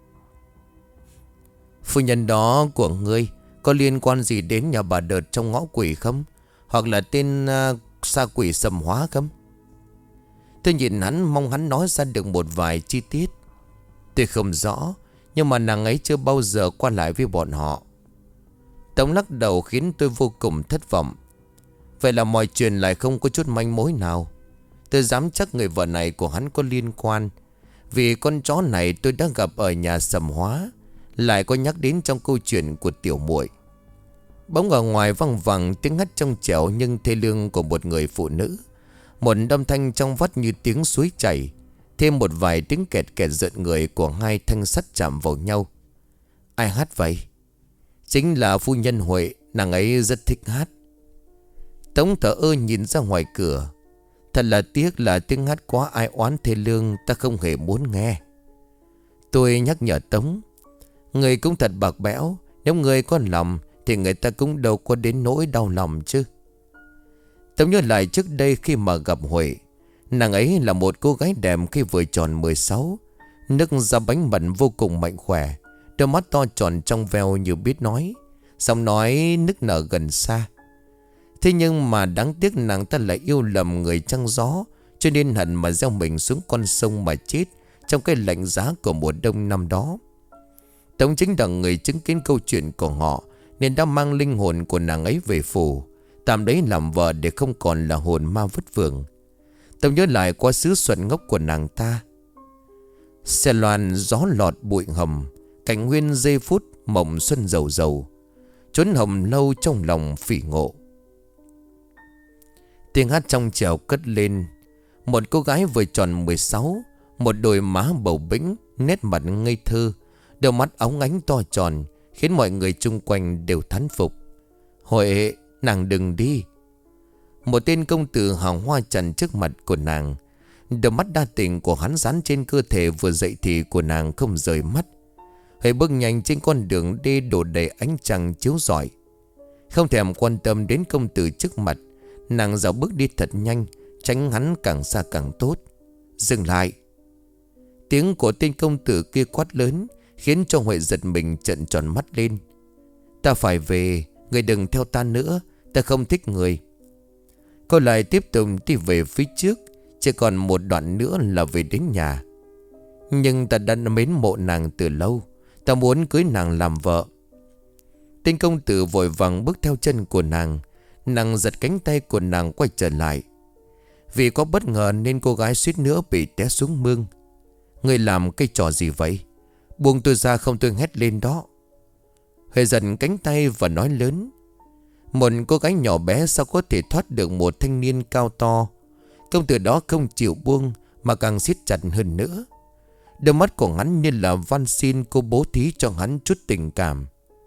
Phu nhân đó của ngươi có liên quan gì đến nhà bà Đợt trong ngõ quỷ không? Hoặc là tên uh, sa quỷ Sầm Hóa không? Tôi nhìn hắn, mong hắn nói ra được một vài chi tiết. Tôi không rõ, nhưng mà nàng ấy chưa bao giờ qua lại với bọn họ. Tống lắc đầu khiến tôi vô cùng thất vọng. Vậy là mọi chuyện lại không có chút manh mối nào. Tôi dám chắc người vợ này của hắn có liên quan, vì con chó này tôi đã gặp ở nhà Sầm Hóa, lại có nhắc đến trong câu chuyện của tiểu muội. Bỗng ở ngoài văng vẳng tiếng hắt trong trẻo nhưng thê lương của một người phụ nữ. Một âm thanh trong vắt như tiếng suối chảy, thêm một vài tiếng kẹt kẹt giận người của hai thanh sắt chạm vào nhau. Ai hát vậy? Chính là phu nhân Huệ, nàng ấy rất thích hát. Tống thở ơ nhìn ra ngoài cửa. Thật là tiếc là tiếng hát quá ai oán thê lương, ta không hề muốn nghe. Tôi nhắc nhở Tống, người cũng thật bạc bẽo, nếu người có lòng thì người ta cũng đâu có đến nỗi đau lòng chứ. Tống nhớ lại trước đây khi mà gặp Huệ, nàng ấy là một cô gái đẹp khi vừa tròn mười sáu, nức da bánh mận vô cùng mạnh khỏe, đôi mắt to tròn trong veo như biết nói, giọng nói nức nở gần xa. Thế nhưng mà đáng tiếc nàng ta lại yêu lầm người trăng gió, cho nên hận mà gieo mình xuống con sông mà chết trong cái lạnh giá của mùa đông năm đó. Tống chính là người chứng kiến câu chuyện của họ, nên đã mang linh hồn của nàng ấy về phủ, tạm đấy làm vợ để không còn là hồn ma vất vưởng. Tống nhớ lại quá xứ xuẩn ngốc của nàng ta. Xe loan gió lọt bụi hầm, cảnh nguyên giây phút mộng xuân dầu dầu, chốn hồng lâu trong lòng phỉ ngộ. Tiếng hát trong trèo cất lên. Một cô gái vừa tròn mười sáu, một đôi má bầu bĩnh, nét mặt ngây thơ, đôi mắt óng ánh to tròn, khiến mọi người chung quanh đều thán phục. Huệ, nàng đừng đi. Một tên công tử hào hoa trần trước mặt của nàng. Đôi mắt đa tình của hắn dán trên cơ thể vừa dậy thì của nàng không rời mắt. Huệ bước nhanh trên con đường đi đổ đầy ánh trăng chiếu rọi. Không thèm quan tâm đến công tử trước mặt, nàng dạo bước đi thật nhanh, tránh hắn càng xa càng tốt. Dừng lại. Tiếng của tên công tử kia quát lớn, khiến cho Huệ giật mình trợn tròn mắt lên. Ta phải về, người đừng theo ta nữa, ta không thích người. Cô lại tiếp tục đi về phía trước, chỉ còn một đoạn nữa là về đến nhà. Nhưng ta đã mến mộ nàng từ lâu, ta muốn cưới nàng làm vợ. Tên công tử vội vàng bước theo chân của nàng. Nàng giật cánh tay của nàng quay trở lại. Vì có bất ngờ nên cô gái suýt nữa bị té xuống mương. Người làm cái trò gì vậy? Buông tôi ra không tôi hét lên đó. Huệ giật cánh tay và nói lớn. Một cô gái nhỏ bé sao có thể thoát được một thanh niên cao to? Công tử đó không chịu buông mà càng siết chặt hơn nữa. Đôi mắt của hắn như là van xin cô bố thí cho hắn chút tình cảm.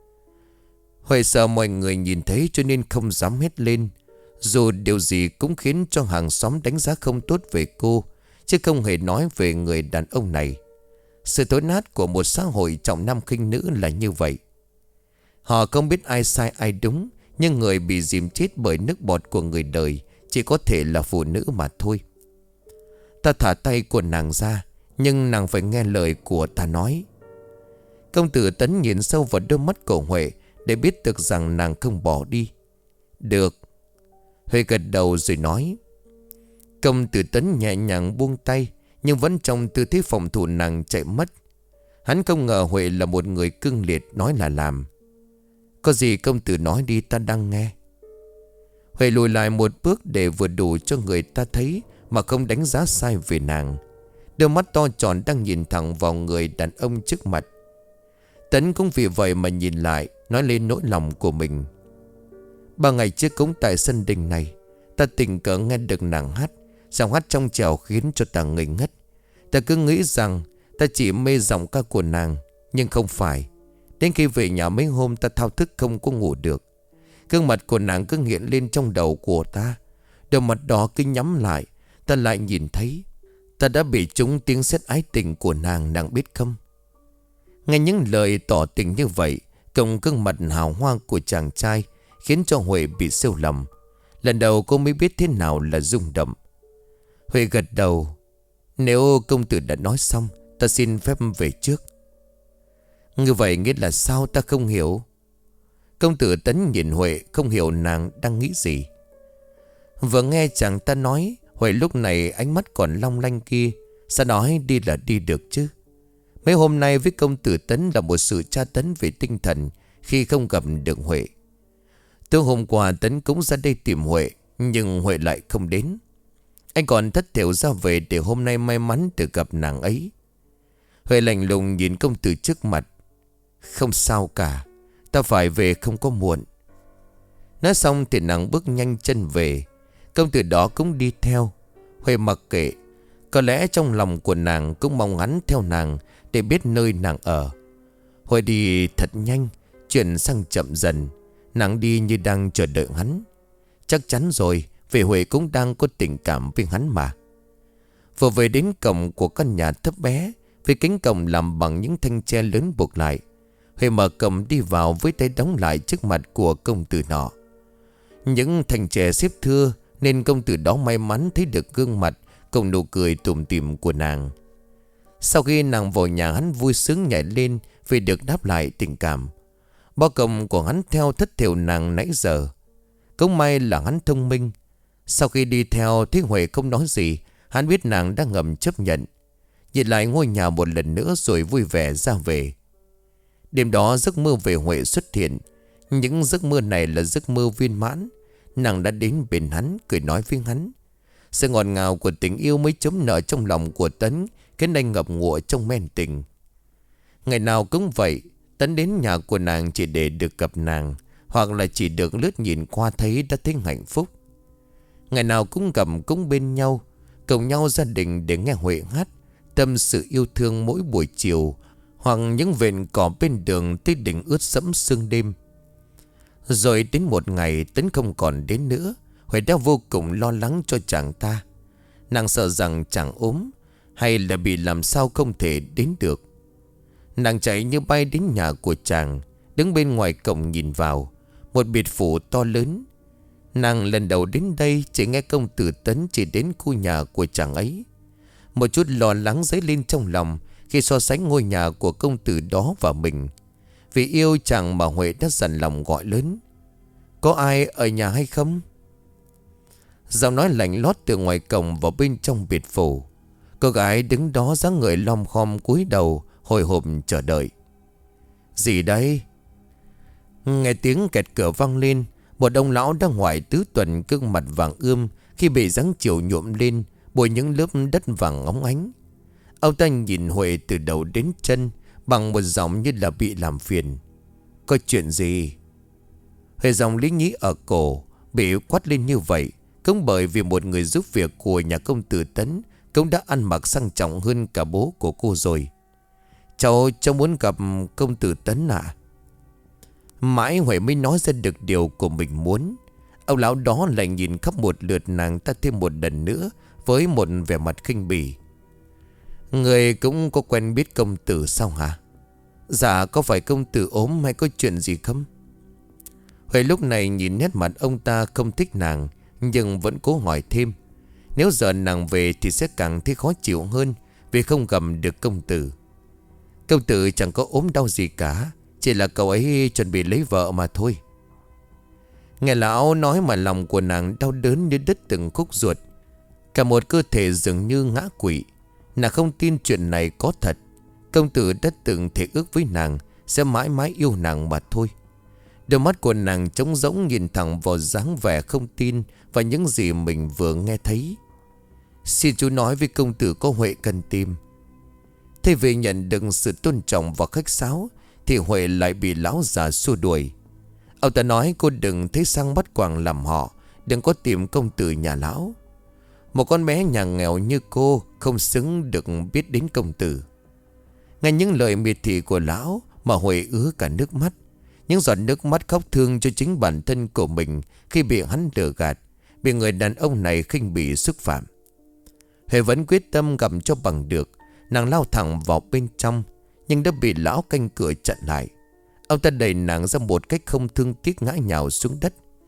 Huệ sợ mọi người nhìn thấy cho nên không dám hét lên. Dù điều gì cũng khiến cho hàng xóm đánh giá không tốt về cô, chứ không hề nói về người đàn ông này. Sự thối nát của một xã hội trọng nam khinh nữ là như vậy. Họ không biết ai sai ai đúng, nhưng người bị dìm chết bởi nước bọt của người đời chỉ có thể là phụ nữ mà thôi. Ta thả tay của nàng ra, nhưng nàng phải nghe lời của ta nói. Công tử Tấn nhìn sâu vào đôi mắt của Huệ để biết được rằng nàng không bỏ đi. Được. Huệ gật đầu rồi nói. Công tử Tấn nhẹ nhàng buông tay, nhưng vẫn trong tư thế phòng thủ nàng chạy mất. Hắn không ngờ Huệ là một người cương liệt, nói là làm. Có gì công tử nói đi, ta đang nghe. Huệ lùi lại một bước để vừa đủ cho người ta thấy mà không đánh giá sai về nàng. Đôi mắt to tròn đang nhìn thẳng vào người đàn ông trước mặt. Tấn cũng vì vậy mà nhìn lại, nói lên nỗi lòng của mình. Ba ngày trước cũng tại sân đình này, ta tình cờ nghe được nàng hát. Giọng hát trong trẻo khiến cho ta ngây ngất. Ta cứ nghĩ rằng ta chỉ mê giọng ca của nàng, nhưng không phải. Đến khi về nhà mấy hôm ta thao thức không có ngủ được. Gương mặt của nàng cứ hiện lên trong đầu của ta. Đôi mặt đó cứ nhắm lại, ta lại nhìn thấy. Ta đã bị trúng tiếng sét ái tình của nàng, nàng biết không? Nghe những lời tỏ tình như vậy, cộng gương mặt hào hoa của chàng trai khiến cho Huệ bị siêu lầm. Lần đầu cô mới biết thế nào là rung động. Huệ gật đầu. Nếu công tử đã nói xong, ta xin phép về trước. Như vậy nghĩa là sao ta không hiểu? Công tử Tấn nhìn Huệ không hiểu nàng đang nghĩ gì. Vừa nghe chàng ta nói, Huệ lúc này ánh mắt còn long lanh kia. Sao nói đi là đi được chứ? Mấy hôm nay với công tử Tấn là một sự tra tấn về tinh thần khi không gặp được Huệ. Từ hôm qua Tấn cũng ra đây tìm Huệ, nhưng Huệ lại không đến. Anh còn thất thểu ra về để hôm nay may mắn được gặp nàng ấy. Huệ lạnh lùng nhìn công tử trước mặt. Không sao cả, ta phải về không có muộn. Nói xong thì nàng bước nhanh chân về. Công tử đó cũng đi theo. Huệ mặc kệ. Có lẽ trong lòng của nàng cũng mong hắn theo nàng để biết nơi nàng ở. Huệ đi thật nhanh, chuyển sang chậm dần. Nàng đi như đang chờ đợi hắn. Chắc chắn rồi, vì Huệ cũng đang có tình cảm với hắn mà. Vừa về đến cổng của căn nhà thấp bé, với cánh cổng làm bằng những thanh tre lớn buộc lại, Huệ mở cổng đi vào với tay đóng lại trước mặt của công tử nọ. Những thanh tre xếp thưa nên công tử đó may mắn thấy được gương mặt cùng nụ cười tủm tỉm của nàng. Sau khi nàng vào nhà, hắn vui sướng nhảy lên vì được đáp lại tình cảm. Bao công của hắn theo thất thểu nàng nãy giờ. Cũng may là hắn thông minh. Sau khi đi theo thấy Huệ không nói gì, hắn biết nàng đang ngầm chấp nhận. Nhìn lại ngôi nhà một lần nữa rồi vui vẻ ra về. Đêm đó giấc mơ về Huệ xuất hiện. Những giấc mơ này là giấc mơ viên mãn. Nàng đã đến bên hắn, cười nói với hắn. Sự ngọt ngào của tình yêu mới chấm nở trong lòng của Tấn, khiến anh ngập ngụa trong men tình. Ngày nào cũng vậy, Tấn đến nhà của nàng chỉ để được gặp nàng, hoặc là chỉ được lướt nhìn qua thấy đã thấy hạnh phúc. Ngày nào cũng gặp cũng bên nhau, cùng nhau gia đình để nghe Huệ hát, tâm sự yêu thương mỗi buổi chiều, hoặc những vện cỏ bên đường tới đỉnh ướt sẫm sương đêm. Rồi đến một ngày Tấn không còn đến nữa, Huệ đã vô cùng lo lắng cho chàng ta. Nàng sợ rằng chàng ốm, hay là bị làm sao không thể đến được. Nàng chạy như bay đến nhà của chàng, đứng bên ngoài cổng nhìn vào, một biệt phủ to lớn. Nàng lần đầu đến đây chỉ nghe công tử Tấn chỉ đến khu nhà của chàng ấy. Một chút lo lắng dấy lên trong lòng khi so sánh ngôi nhà của công tử đó và mình. Vì yêu chàng mà Huệ đã dằn lòng gọi lớn. Có ai ở nhà hay không? Giọng nói lạnh lót từ ngoài cổng vào bên trong biệt phủ. Cô gái đứng đó dáng người lom khom cúi đầu, hồi hộp chờ đợi. Gì đây? Nghe tiếng kẹt cửa vang lên. Một ông lão đang ngoài tứ tuần, gương mặt vàng ươm khi bị giáng chiều nhuộm lên bồi những lớp đất vàng óng ánh. Ông ta nhìn Huệ từ đầu đến chân bằng một giọng như là bị làm phiền. Có chuyện gì? Huệ giọng lý nhí ở cổ bị quát lên như vậy cũng bởi vì một người giúp việc của nhà công tử Tấn cũng đã ăn mặc sang trọng hơn cả bố của cô rồi. Cháu, cháu muốn gặp công tử Tấn ạ. À? Mãi Huệ mới nói ra được điều của mình muốn. Ông lão đó lại nhìn khắp một lượt nàng ta thêm một lần nữa với một vẻ mặt khinh bỉ. Người cũng có quen biết công tử sao hả? Dạ, có phải công tử ốm hay có chuyện gì không? Huệ lúc này nhìn nét mặt ông ta không thích nàng, nhưng vẫn cố hỏi thêm. Nếu giờ nàng về thì sẽ càng thấy khó chịu hơn vì không gặp được công tử. Công tử chẳng có ốm đau gì cả, chỉ là cậu ấy chuẩn bị lấy vợ mà thôi. Nghe lão nói mà lòng của nàng đau đớn như đứt từng khúc ruột. Cả một cơ thể dường như ngã quỵ. Nàng không tin chuyện này có thật. Công tử đã từng thể ước với nàng sẽ mãi mãi yêu nàng mà thôi. Đôi mắt của nàng trống rỗng nhìn thẳng vào dáng vẻ không tin và những gì mình vừa nghe thấy. Xin chú nói với công tử có Huệ cần tìm. Thế vì nhận được sự tôn trọng và khách sáo thì Huệ lại bị lão già xua đuổi. Ông ta nói cô đừng thấy sang bắt quàng làm họ, đừng có tìm công tử nhà lão. Một con bé nhà nghèo như cô không xứng được biết đến công tử. Nghe những lời miệt thị của lão mà Huệ ứa cả nước mắt. Những giọt nước mắt khóc thương cho chính bản thân của mình khi bị hắn lừa gạt, bị người đàn ông này khinh bỉ xúc phạm. Huệ vẫn quyết tâm gặp cho bằng được. Nàng lao thẳng vào bên trong, nhưng đã bị lão canh cửa chặn lại. Ông ta đẩy nàng ra một cách không thương tiếc ngã nhào xuống đất.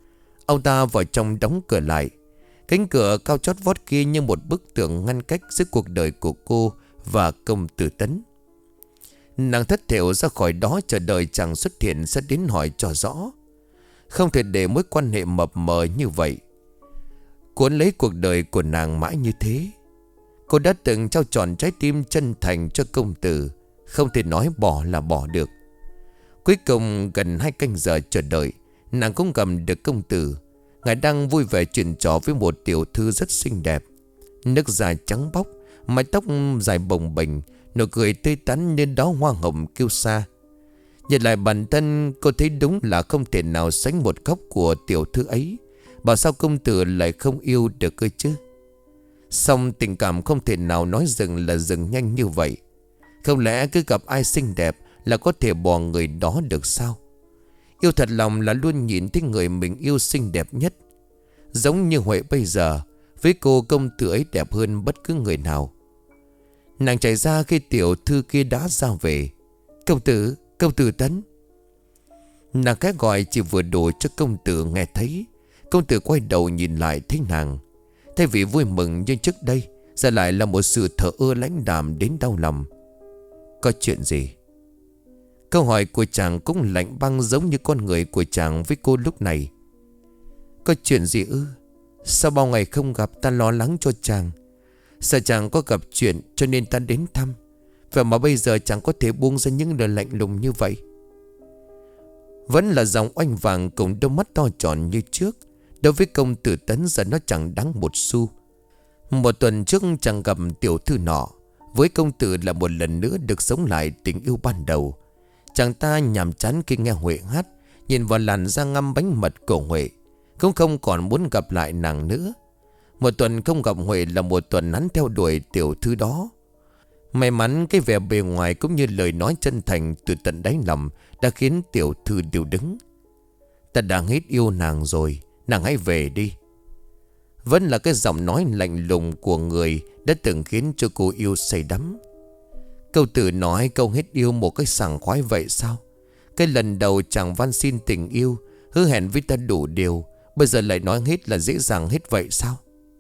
Ông ta vào trong đóng cửa lại. Cánh cửa cao chót vót kia như một bức tường ngăn cách giữa cuộc đời của cô và công tử Tấn. Nàng thất thểu ra khỏi đó, chờ đợi chàng xuất hiện sẽ đến hỏi cho rõ. Không thể để mối quan hệ mập mờ như vậy cuốn lấy cuộc đời của nàng mãi như thế. Cô đã từng trao trọn trái tim chân thành cho công tử, không thể nói bỏ là bỏ được. Cuối cùng gần hai canh giờ chờ đợi, nàng cũng gặp được công tử. Ngài đang vui vẻ chuyện trò với một tiểu thư rất xinh đẹp. Nước da trắng bóc, mái tóc dài bồng bềnh, nụ cười tươi tắn nên đó hoa hồng kiêu sa. Nhìn lại bản thân, cô thấy đúng là không thể nào sánh một góc của tiểu thư ấy. Bảo sao công tử lại không yêu được cơ chứ? Song tình cảm không thể nào nói dừng là dừng nhanh như vậy. Không lẽ cứ gặp ai xinh đẹp là có thể bỏ người đó được sao? Yêu thật lòng là luôn nhìn thấy người mình yêu xinh đẹp nhất. Giống như Huệ bây giờ, với cô công tử ấy đẹp hơn bất cứ người nào. Nàng chạy ra khi tiểu thư kia đã ra về. Công tử, công tử Tấn. Nàng cái gọi chỉ vừa đủ cho công tử nghe thấy. Công tử quay đầu nhìn lại thấy nàng. Thay vì vui mừng như trước đây, giờ lại là một sự thở ơ lãnh đạm đến đau lòng. Có chuyện gì? Câu hỏi của chàng cũng lạnh băng giống như con người của chàng với cô lúc này. Có chuyện gì ư? Sao bao ngày không gặp ta lo lắng cho chàng. Sợ chàng có gặp chuyện cho nên ta đến thăm. Vậy mà bây giờ chàng có thể buông ra những lời lạnh lùng như vậy. Vẫn là dòng oanh vàng cùng đôi mắt to tròn như trước. Đối với công tử Tấn giờ nó chẳng đáng một xu. Một tuần trước chàng gặp tiểu thư nọ. Với công tử là một lần nữa được sống lại tình yêu ban đầu. Chàng ta nhàm chán khi nghe Huệ hát, nhìn vào làn da ngâm bánh mật của Huệ, cũng không còn muốn gặp lại nàng nữa. Một tuần không gặp Huệ là một tuần hắn theo đuổi tiểu thư đó. May mắn cái vẻ bề ngoài cũng như lời nói chân thành từ tận đáy lòng đã khiến tiểu thư điều đứng. Ta đã hết yêu nàng rồi, nàng hãy về đi. Vẫn là cái giọng nói lạnh lùng của người đã từng khiến cho cô yêu say đắm. Câu tử nói câu hết yêu một cách sảng khoái vậy sao? Cái lần đầu chàng van xin tình yêu, hứa hẹn với ta đủ điều, bây giờ lại nói hết là dễ dàng hết vậy sao?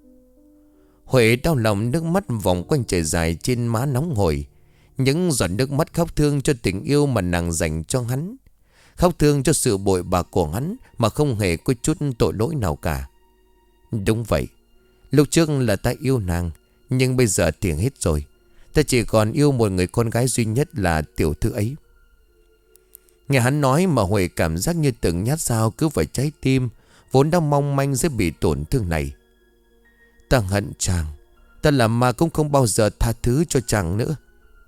Huệ đau lòng, nước mắt vòng quanh chảy dài trên má nóng hổi. Những giọt nước mắt khóc thương cho tình yêu mà nàng dành cho hắn. Khóc thương cho sự bội bạc của hắn mà không hề có chút tội lỗi nào cả. Đúng vậy, lúc trước là ta yêu nàng, nhưng bây giờ thì hết rồi. Ta chỉ còn yêu một người con gái duy nhất là tiểu thư ấy. Nghe hắn nói mà Huệ cảm giác như từng nhát dao cứ vào trái tim vốn đang mong manh sẽ bị tổn thương này. Ta hận chàng, ta làm ma cũng không bao giờ tha thứ cho chàng nữa.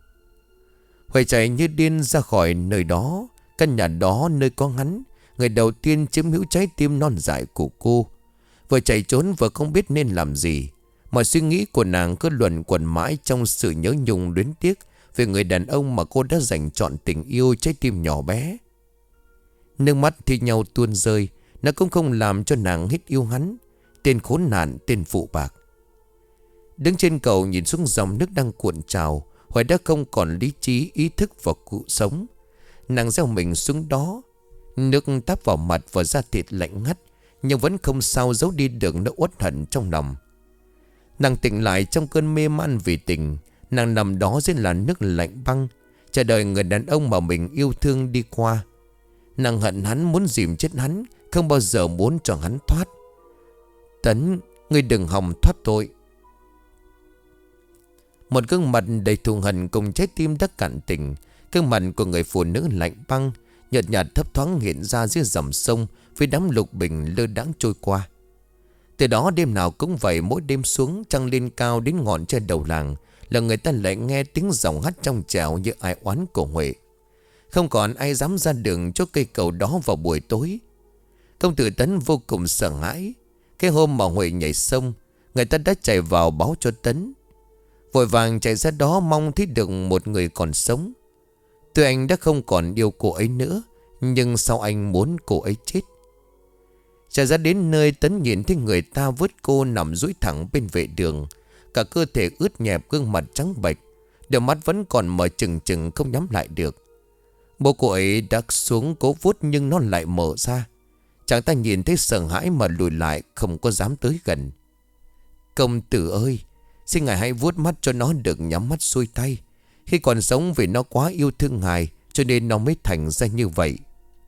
Huệ chạy như điên ra khỏi nơi đó, căn nhà đó nơi có hắn, người đầu tiên chiếm hữu trái tim non dại của cô. Vừa chạy trốn vừa không biết nên làm gì. Mọi suy nghĩ của nàng cứ luẩn quẩn mãi trong sự nhớ nhung luyến tiếc về người đàn ông mà cô đã dành trọn tình yêu trái tim nhỏ bé. Nước mắt thi nhau tuôn rơi, nó cũng không làm cho nàng hết yêu hắn. Tên khốn nạn, tên phụ bạc. Đứng trên cầu nhìn xuống dòng nước đang cuộn trào, Huệ đã không còn lý trí, ý thức và cụ sống. Nàng gieo mình xuống đó. Nước táp vào mặt và da thịt lạnh ngắt, nhưng vẫn không sao giấu đi được nỗi uất hận trong lòng. Nàng tỉnh lại trong cơn mê man vì tình. Nàng nằm đó dưới làn nước lạnh băng, chờ đợi người đàn ông mà mình yêu thương đi qua. Nàng hận hắn, muốn dìm chết hắn, không bao giờ muốn cho hắn thoát. Tấn, ngươi đừng hòng thoát tội. Một gương mặt đầy thù hận cùng trái tim đã cạn tình. Gương mặt của người phụ nữ lạnh băng, nhợt nhạt thấp thoáng hiện ra dưới dòng sông với đám lục bình lơ đãng trôi qua. Từ đó đêm nào cũng vậy, mỗi đêm xuống trăng lên cao đến ngọn trên đầu làng là người ta lại nghe tiếng giọng hát trong trẻo như ai oán của Huệ. Không còn ai dám ra đường cho cây cầu đó vào buổi tối. Công tử Tấn vô cùng sợ hãi. Cái hôm mà Huệ nhảy sông, người ta đã chạy vào báo cho Tấn. Vội vàng chạy ra đó mong thấy được một người còn sống. Tuy anh đã không còn yêu cô ấy nữa, nhưng sao anh muốn cô ấy chết? Chạy ra đến nơi, Tấn nhìn thấy người ta vứt cô nằm duỗi thẳng bên vệ đường. Cả cơ thể ướt nhẹp, gương mặt trắng bệch, đôi mắt vẫn còn mở trừng trừng không nhắm lại được. Bố cô ấy đã xuống cố vuốt nhưng nó lại mở ra. Chàng ta nhìn thấy sợ hãi mà lùi lại, không có dám tới gần. Công tử ơi, xin ngài hãy vuốt mắt cho nó được nhắm mắt xuôi tay. Khi còn sống vì nó quá yêu thương ngài, cho nên nó mới thành ra như vậy.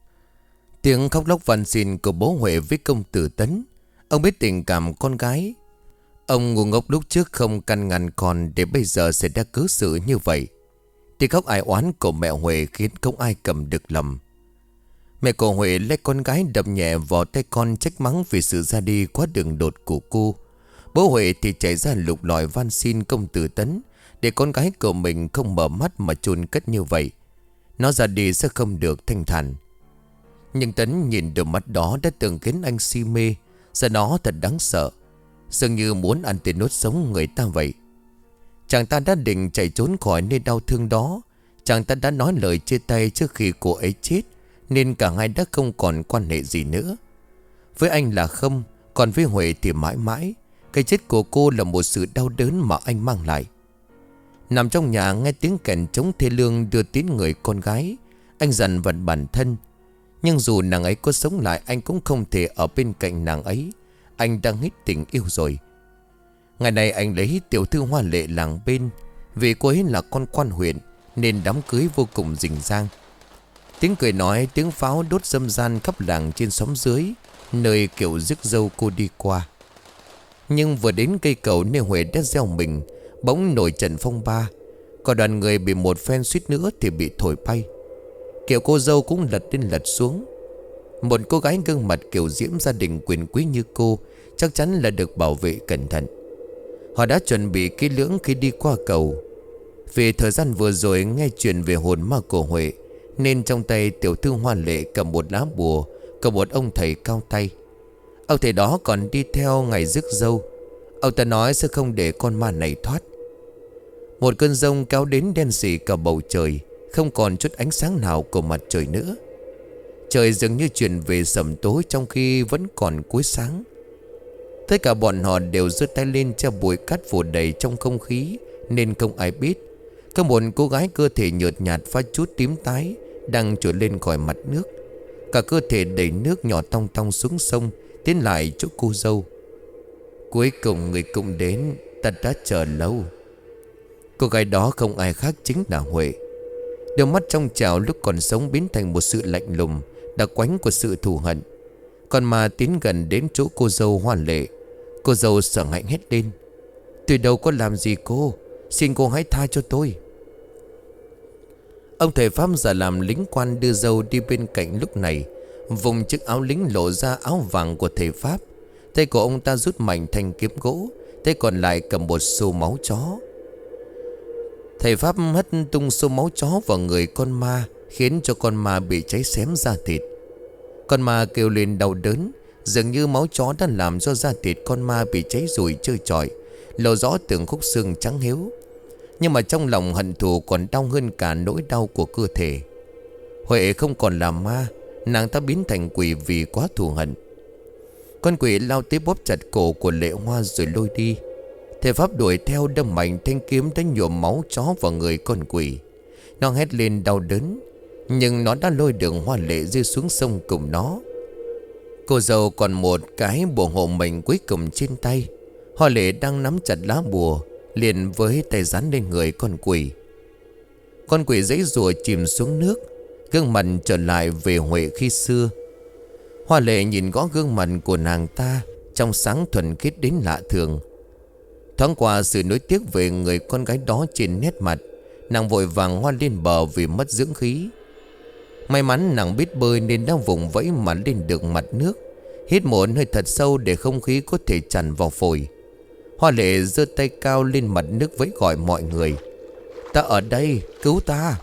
Tiếng khóc lóc van xin của bố Huệ với công tử Tấn. Ông biết tình cảm con gái. Ông ngu ngốc lúc trước không căn ngăn con, để bây giờ sẽ ra cớ sự như vậy. Tiếng khóc ai oán của mẹ Huệ khiến không ai cầm được lầm. Mẹ của Huệ lấy con gái đập nhẹ vào tay con, trách mắng vì sự ra đi quá đường đột của cô. Bố Huệ thì chạy ra lục lọi van xin công tử Tấn để con gái của mình không mở mắt mà chôn cất như vậy. Nó ra đi sẽ không được thanh thản. Nhưng Tấn nhìn đôi mắt đó đã từng khiến anh si mê. Giờ nó thật đáng sợ, dường như muốn ăn tiền nuốt sống người ta vậy. Chàng ta đã định chạy trốn khỏi nơi đau thương đó. Chàng ta đã nói lời chia tay trước khi cô ấy chết, nên cả hai đã không còn quan hệ gì nữa. Với anh là không, còn với Huệ thì mãi mãi. Cái chết của cô là một sự đau đớn mà anh mang lại. Nằm trong nhà nghe tiếng kèn trống thê lương đưa tín người con gái, anh dằn vặt bản thân. Nhưng dù nàng ấy có sống lại, anh cũng không thể ở bên cạnh nàng ấy. Anh đang hết tình yêu rồi. Ngày này anh lấy tiểu thư Hoa Lệ làng bên. Vì cô ấy là con quan huyện nên đám cưới vô cùng rình rang. Tiếng cười nói, tiếng pháo đốt râm ran khắp làng trên xóm dưới, nơi kiểu rước dâu cô đi qua. Nhưng vừa đến cây cầu nơi Huệ đã gieo mình, bỗng nổi trận phong ba. Còn đoàn người bị một phen suýt nữa thì bị thổi bay. Kiểu cô dâu cũng lật lên lật xuống. Một cô gái gương mặt kiểu diễm gia đình quyền quý như cô chắc chắn là được bảo vệ cẩn thận. Họ đã chuẩn bị kỹ lưỡng khi đi qua cầu. Vì thời gian vừa rồi nghe chuyện về hồn ma của Huệ, nên trong tay tiểu thư Hoa Lệ cầm một lá bùa, cầm một ông thầy cao tay. Ông thầy đó còn đi theo ngày rước dâu. Ông ta nói sẽ không để con ma này thoát. Một cơn giông kéo đến đen sì cả bầu trời, không còn chút ánh sáng nào của mặt trời nữa. Trời dường như chuyển về sầm tối trong khi vẫn còn cuối sáng. Tất cả bọn họ đều giơ tay lên che bụi cát phủ đầy trong không khí, nên không ai biết có một cô gái cơ thể nhợt nhạt pha chút tím tái đang trồi lên khỏi mặt nước. Cả cơ thể đầy nước nhỏ tong tong xuống sông, tiến lại chỗ cô dâu. Cuối cùng người cũng đến, ta đã chờ lâu. Cô gái đó không ai khác chính là Huệ. Đôi mắt trong trẻo lúc còn sống biến thành một sự lạnh lùng, đặc quánh của sự thù hận. Còn mà tiến gần đến chỗ cô dâu Hoa Lệ, cô dâu sợ hãi hét lên: "Tôi đâu có làm gì cô, xin cô hãy tha cho tôi." Ông thầy pháp giả làm lính quan đưa dâu đi bên cạnh lúc này, vùng chiếc áo lính lộ ra áo vàng của thầy pháp. Tay của ông ta rút mạnh thanh kiếm gỗ, tay còn lại cầm một xô máu chó. Thầy pháp hất tung xô máu chó vào người con ma, khiến cho con ma bị cháy xém da thịt. Con ma kêu lên đau đớn, dường như máu chó đã làm cho da thịt con ma bị cháy rụi trơ trọi, lộ rõ từng khúc xương trắng hiếu. Nhưng mà trong lòng hận thù còn đau hơn cả nỗi đau của cơ thể. Huệ không còn là ma, nàng ta biến thành quỷ vì quá thù hận. Con quỷ lao tới bóp chặt cổ của Lệ Hoa rồi lôi đi. Thầy pháp đuổi theo đâm mạnh thanh kiếm đã nhuộm máu chó vào người con quỷ. Nó hét lên đau đớn, nhưng nó đã lôi đường Hoa Lệ rơi xuống sông cùng nó. Cô dâu còn một cái bùa hộ mệnh cuối cùng trên tay. Hoa Lệ đang nắm chặt lá bùa, liền với tay dán lên người con quỷ. Con quỷ giãy giụa chìm xuống nước, gương mặt trở lại về Huệ khi xưa. Hoa Lệ nhìn gõ gương mặt của nàng ta, trong sáng thuần khiết đến lạ thường. Thoáng qua sự nối tiếc về người con gái đó trên nét mặt, nàng vội vàng hoa lên bờ vì mất dưỡng khí. May mắn nàng biết bơi nên đã vùng vẫy mà lên được mặt nước, hít một hơi thật sâu để không khí có thể tràn vào phổi. Hoa Lệ giơ tay cao lên mặt nước vẫy gọi mọi người: "Ta ở đây, cứu ta!"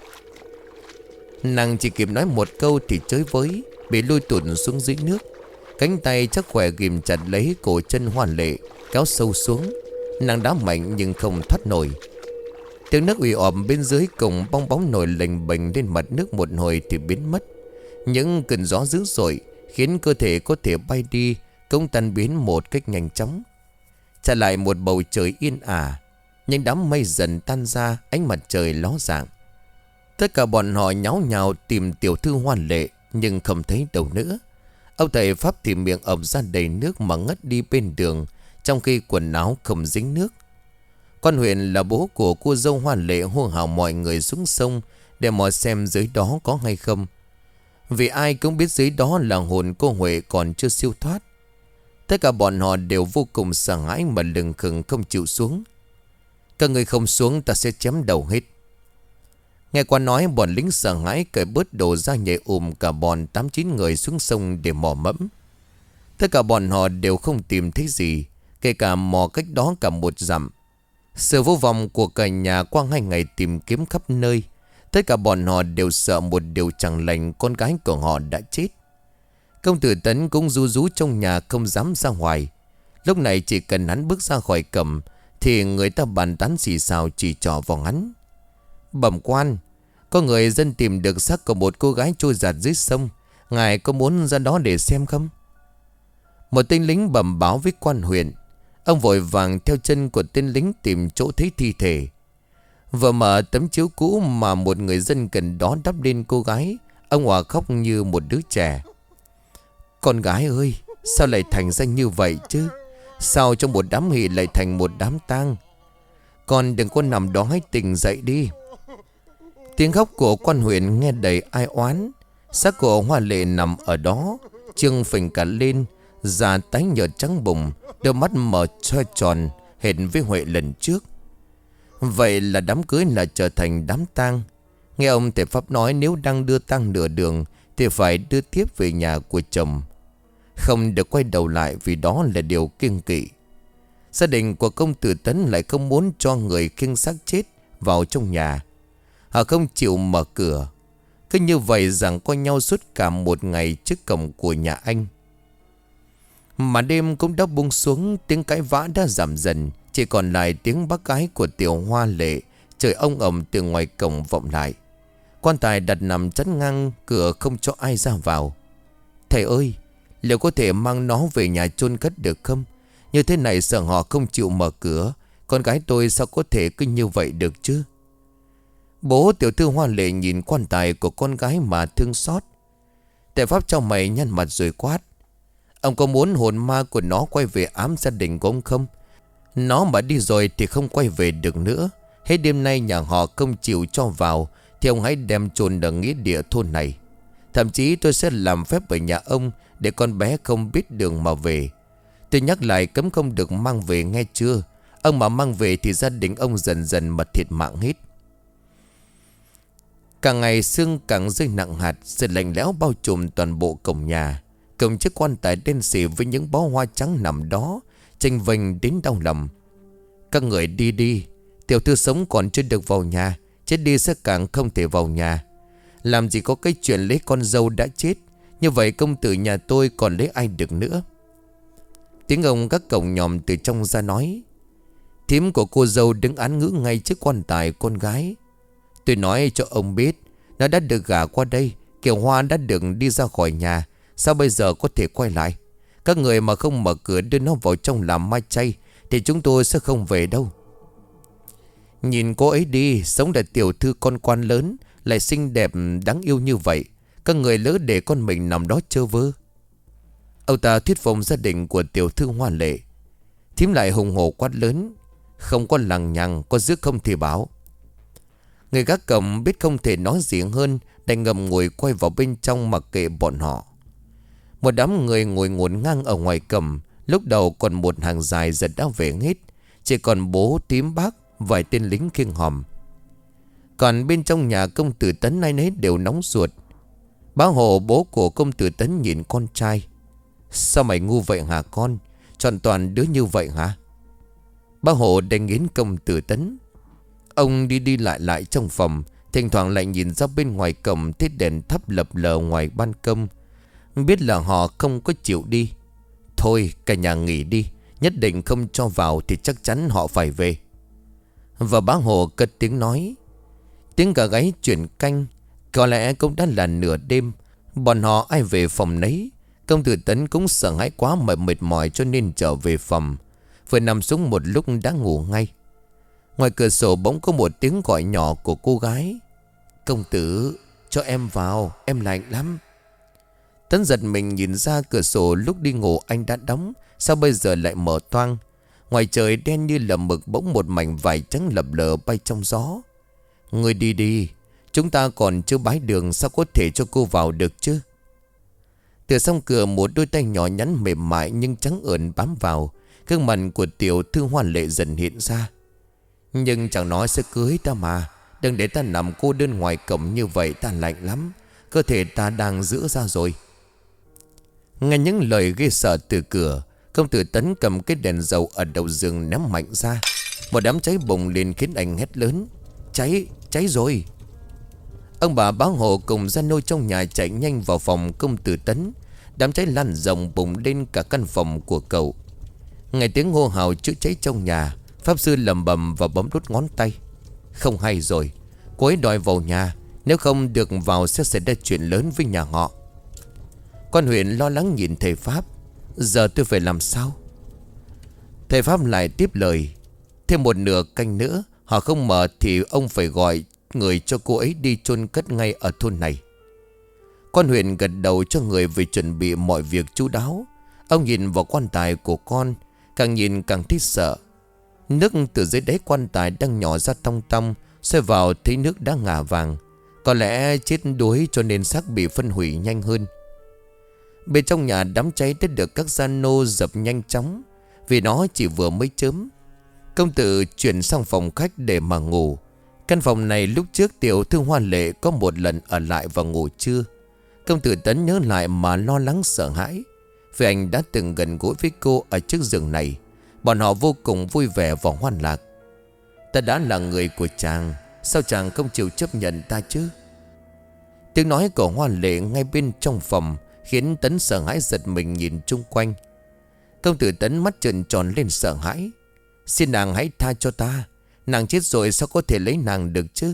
Nàng chỉ kịp nói một câu thì chới với, bị lôi tụt xuống dưới nước. Cánh tay chắc khỏe ghìm chặt lấy cổ chân Hoa Lệ, kéo sâu xuống. Nàng đá mạnh nhưng không thoát nổi. Tiếng nước ủy òm bên dưới cùng bong bóng nổi lềnh bềnh lên mặt nước một hồi thì biến mất. Những cơn gió dữ dội khiến cơ thể có thể bay đi cũng tan biến một cách nhanh chóng. Trả lại một bầu trời yên ả. Nhưng đám mây dần tan ra, ánh mặt trời ló dạng. Tất cả bọn họ nháo nhào tìm tiểu thư Hoa Lệ, nhưng không thấy đâu nữa. Ông thầy Pháp thì miệng ẩm ra đầy nước mà ngất đi bên đường, trong khi quần áo không dính nước. Quan huyện là bố của cô dâu Hoa Lệ hô hào mọi người xuống sông để mò xem dưới đó có hay không. Vì ai cũng biết dưới đó là hồn cô Huệ còn chưa siêu thoát. Tất cả bọn họ đều vô cùng sợ hãi mà lừng khừng không chịu xuống. Các người không xuống ta sẽ chém đầu hết. Nghe qua nói bọn lính sợ hãi cởi bớt đồ ra nhảy ùm cả bọn tám chín người xuống sông để mò mẫm. Tất cả bọn họ đều không tìm thấy gì, kể cả mò cách đó cả một dặm. Sự vô vọng của cả nhà qua hai ngày tìm kiếm khắp nơi. Tất cả bọn họ đều sợ một điều chẳng lành, con gái của họ đã chết. Công tử Tấn cũng ru rú trong nhà không dám ra ngoài. Lúc này chỉ cần hắn bước ra khỏi cổng thì người ta bàn tán xì xào chỉ trỏ vào hắn. Bẩm quan, có người dân tìm được xác của một cô gái trôi giạt dưới sông. Ngài có muốn ra đó để xem không? Một tên lính bẩm báo với quan huyện. Ông vội vàng theo chân của tên lính tìm chỗ thấy thi thể. Vừa mở tấm chiếu cũ mà một người dân gần đó đắp lên cô gái, ông hòa khóc như một đứa trẻ. Con gái ơi, sao lại thành ra như vậy chứ? Sao trong một đám hỉ lại thành một đám tang? Con đừng có nằm đó, hãy tỉnh dậy đi. Tiếng khóc của quan huyện nghe đầy ai oán. Xác của Hoa Lệ nằm ở đó, trương phình cả lên, da tái nhợt trắng bùng, đôi mắt mở xoe tròn hệt với Huệ lần trước. Vậy là đám cưới là trở thành đám tang. Nghe ông thầy Pháp nói nếu đang đưa tang nửa đường thì phải đưa tiếp về nhà của chồng, không được quay đầu lại, vì đó là điều kiêng kỵ. Gia đình của công tử Tấn lại không muốn cho người khiêng xác chết vào trong nhà. Họ không chịu mở cửa. Cứ như vậy rằng coi nhau suốt cả một ngày trước cổng của nhà anh. Mà đêm cũng đã buông xuống, tiếng cãi vã đã giảm dần, chỉ còn lại tiếng bác gái của Tiểu Hoa Lệ trời ông ầm từ ngoài cổng vọng lại. Quan tài đặt nằm chắn ngang cửa không cho ai ra vào. Thầy ơi, liệu có thể mang nó về nhà chôn cất được không? Như thế này sợ họ không chịu mở cửa. Con gái tôi sao có thể cứ như vậy được chứ? Bố tiểu thư Hoa Lệ nhìn quan tài của con gái mà thương xót. Thầy Pháp trong mày nhăn mặt rồi quát. Ông có muốn hồn ma của nó quay về ám gia đình của ông không? Nó mà đi rồi thì không quay về được nữa. Hết đêm nay nhà họ không chịu cho vào thì ông hãy đem chôn ở nghĩa địa thôn này. Thậm chí tôi sẽ làm phép ở nhà ông để con bé không biết đường mà về. Tôi nhắc lại cấm không được mang về, nghe chưa? Ông mà mang về thì gia đình ông dần dần mà thiệt mạng hết. Càng ngày sương càng rơi nặng hạt, sự lạnh lẽo bao trùm toàn bộ cổng nhà. Cổng chiếc quan tài đen xì với những bó hoa trắng nằm đó chênh vênh đến đau lòng. Các người đi đi, tiểu thư sống còn chưa được vào nhà, chết đi sẽ càng không thể vào nhà. Làm gì có cái chuyện lấy con dâu đã chết. Như vậy công tử nhà tôi còn lấy ai được nữa? Tiếng ông các cổng nhòm từ trong ra nói. Thím của cô dâu đứng án ngữ ngay trước quan tài con gái. Tôi nói cho ông biết, nó đã được gả qua đây, Kiều Hoa đã được đi ra khỏi nhà, sao bây giờ có thể quay lại? Các người mà không mở cửa đưa nó vào trong làm mai chay thì chúng tôi sẽ không về đâu. Nhìn cô ấy đi, sống là tiểu thư con quan lớn, lại xinh đẹp đáng yêu như vậy. Các người lỡ để con mình nằm đó chơ vơ. Ông ta thuyết phục gia đình của tiểu thư Hoa Lệ. Thím lại hùng hổ quát lớn. Không có lằng nhằng, có rước không thì báo. Người gác cổng biết không thể nói gì hơn, đành ngầm ngồi quay vào bên trong mặc kệ bọn họ. Một đám người ngồi ngổn ngang ở ngoài cổng. Lúc đầu còn một hàng dài dần đã về hết. Chỉ còn bố, tím, bác, vài tên lính khiêng hòm. Còn bên trong nhà công tử Tấn ai nấy đều nóng ruột. Bá Hồ, bố của công tử Tấn, nhìn con trai. Sao mày ngu vậy hả con? Tròn toàn đứa như vậy hả? Bá Hồ đánh nghiến công tử Tấn. Ông đi đi lại lại trong phòng, thỉnh thoảng lại nhìn ra bên ngoài cổng thấy đèn thắp lập lờ ngoài ban công. Biết là họ không có chịu đi. Thôi cả nhà nghỉ đi, nhất định không cho vào thì chắc chắn họ phải về. Và Bá Hồ cất tiếng nói. Tiếng gà gáy chuyển canh. Có lẽ cũng đã là nửa đêm. Bọn họ ai về phòng nấy. Công tử Tấn cũng sợ hãi quá mà mệt mỏi cho nên trở về phòng. Vừa nằm xuống một lúc đã ngủ ngay. Ngoài cửa sổ bỗng có một tiếng gọi nhỏ của cô gái. Công tử, cho em vào, em lạnh lắm. Tấn giật mình nhìn ra cửa sổ, lúc đi ngủ anh đã đóng, sao bây giờ lại mở toang? Ngoài trời đen như là mực, bỗng một mảnh vải trắng lập lờ bay trong gió. Người đi đi, chúng ta còn chưa bái đường, sao có thể cho cô vào được chứ? Từ sau cửa một đôi tay nhỏ nhắn mềm mại nhưng trắng ẩn bám vào. Gương mặt của tiểu thư Hoa Lệ dần hiện ra. Nhưng chẳng nói sẽ cưới ta mà. Đừng để ta nằm cô đơn ngoài cổng như vậy, ta lạnh lắm. Cơ thể ta đang giữ ra rồi. Nghe những lời ghê sợ từ cửa, công tử Tấn cầm cái đèn dầu ở đầu giường ném mạnh ra. Một đám cháy bùng lên khiến anh hét lớn: Cháy, cháy rồi. Ông bà báo hộ cùng gia nô trong nhà chạy nhanh vào phòng công tử Tấn. Đám cháy lan rộng bùng lên cả căn phòng của cậu. Nghe tiếng hô hào chữa cháy trong nhà, pháp sư lầm bầm và bấm đốt ngón tay. Không hay rồi, cô ấy đòi vào nhà, nếu không được vào sẽ xảy ra chuyện lớn với nhà họ. Con Huyền lo lắng nhìn thầy Pháp. Giờ tôi phải làm sao? Thầy Pháp lại tiếp lời: Thêm một nửa canh nữa họ không mở thì ông phải gọi người cho cô ấy đi chôn cất ngay ở thôn này. Con Huyền gật đầu cho người về chuẩn bị mọi việc chu đáo. Ông nhìn vào quan tài của con, càng nhìn càng thấy sợ. Nước từ dưới đáy quan tài đang nhỏ ra tong tong, xoay vào thấy nước đã ngả vàng. Có lẽ chết đuối cho nên xác bị phân hủy nhanh hơn. Bên trong nhà đám cháy đã được các gia nô dập nhanh chóng, vì nó chỉ vừa mới chớm. Công tử chuyển sang phòng khách để mà ngủ. Căn phòng này lúc trước tiểu thư Hoa Lệ có một lần ở lại và ngủ trưa. Công tử Tấn nhớ lại mà lo lắng sợ hãi, vì anh đã từng gần gũi với cô ở trước giường này. Bọn họ vô cùng vui vẻ và hoan lạc. Ta đã là người của chàng, sao chàng không chịu chấp nhận ta chứ? Tiếng nói của Hoa Lệ ngay bên trong phòng khiến Tấn sợ hãi giật mình nhìn chung quanh. Công tử Tấn mắt trợn tròn lên sợ hãi. Xin nàng hãy tha cho ta, nàng chết rồi sao có thể lấy nàng được chứ?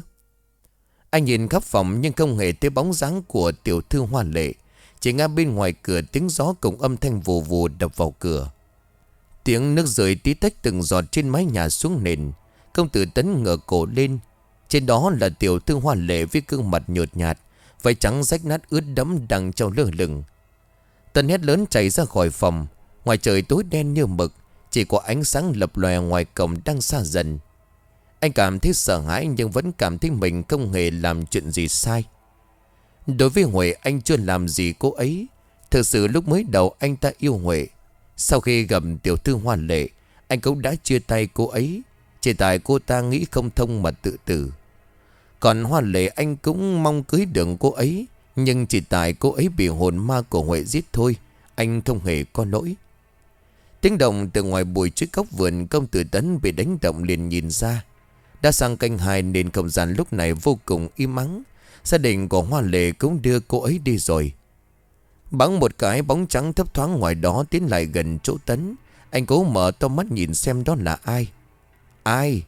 Anh nhìn khắp phòng nhưng không hề thấy bóng dáng của tiểu thư Hoa Lệ. Chỉ nghe bên ngoài cửa tiếng gió cùng âm thanh vù vù đập vào cửa. Tiếng nước rơi tí tách từng giọt trên mái nhà xuống nền. Công tử Tấn ngửa cổ lên. Trên đó là tiểu thư Hoa Lệ với gương mặt nhợt nhạt, váy trắng rách nát ướt đẫm đang treo lơ lửng. Tấn hét lớn chạy ra khỏi phòng. Ngoài trời tối đen như mực, chỉ có ánh sáng lập lòe ngoài cổng đang xa dần. Anh cảm thấy sợ hãi nhưng vẫn cảm thấy mình không hề làm chuyện gì sai. Đối với Huệ, anh chưa làm gì cô ấy. Thực sự lúc mới đầu anh ta yêu Huệ. Sau khi gặp tiểu thư Hoa Lệ, anh cũng đã chia tay cô ấy. Chỉ tại cô ta nghĩ không thông mà tự tử. Còn Hoa Lệ anh cũng mong cưới được cô ấy, nhưng chỉ tại cô ấy bị hồn ma của Huệ giết thôi. Anh không hề có lỗi. Tiếng động từ ngoài bụi trước góc vườn. Công tử Tấn bị đánh động liền nhìn ra. Đã sang canh hai nên không gian lúc này vô cùng im ắng. Gia đình của Hoa Lệ cũng đưa cô ấy đi rồi. Bắn một cái bóng trắng thấp thoáng ngoài đó tiến lại gần chỗ Tấn. Anh cố mở to mắt nhìn xem đó là ai. Ai?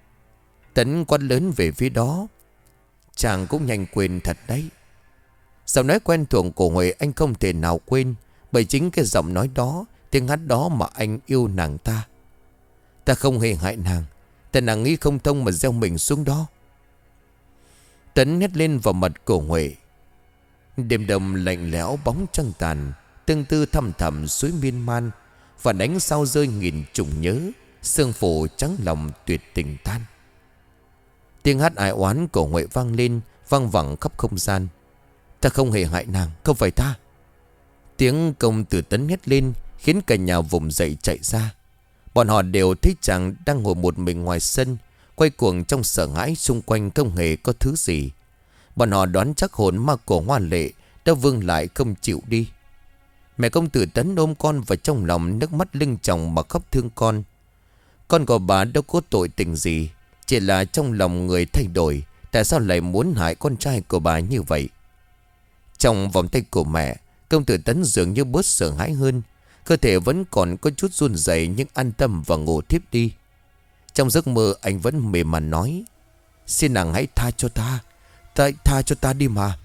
Tấn quát lớn về phía đó. Chàng cũng nhanh quên thật đấy. Giọng nói quen thuộc của Huệ anh không thể nào quên, bởi chính cái giọng nói đó, tiếng hát đó mà anh yêu nàng ta. Ta không hề hại nàng,แต่nàng nghĩ không thông mà gieo mình xuống đó. Tấn hét lên vào mặt của Huệ. Đêm đông lạnh lẽo bóng trăng tàn, tương tư thăm thẳm suối miên man, và ánh sao rơi nghìn trùng nhớ, sương phủ trắng lòng tuyệt tình tan. Tiếng hát ai oán của Huệ vang lên, vang vẳng khắp không gian. Ta không hề hại nàng, không phải ta. Tiếng công tử Tấn hét lên khiến cả nhà vùng dậy chạy ra. Bọn họ đều thấy chàng đang ngồi một mình ngoài sân, quay cuồng trong sợ hãi, xung quanh không hề có thứ gì. Bọn họ đoán chắc hồn ma của Hoa Lệ đã vương lại không chịu đi. Mẹ công tử Tấn ôm con vào trong lòng, nước mắt lưng tròng mà khóc thương con. Con của bà đâu có tội tình gì, chỉ là trong lòng người thay đổi. Tại sao lại muốn hại con trai của bà như vậy? Trong vòng tay của mẹ, công tử Tấn dường như bớt sợ hãi hơn. Cơ thể vẫn còn có chút run rẩy nhưng an tâm và ngủ thiếp đi. Trong giấc mơ anh vẫn mềm mại nói: Xin nàng hãy tha cho ta, ta tha cho ta đi mà.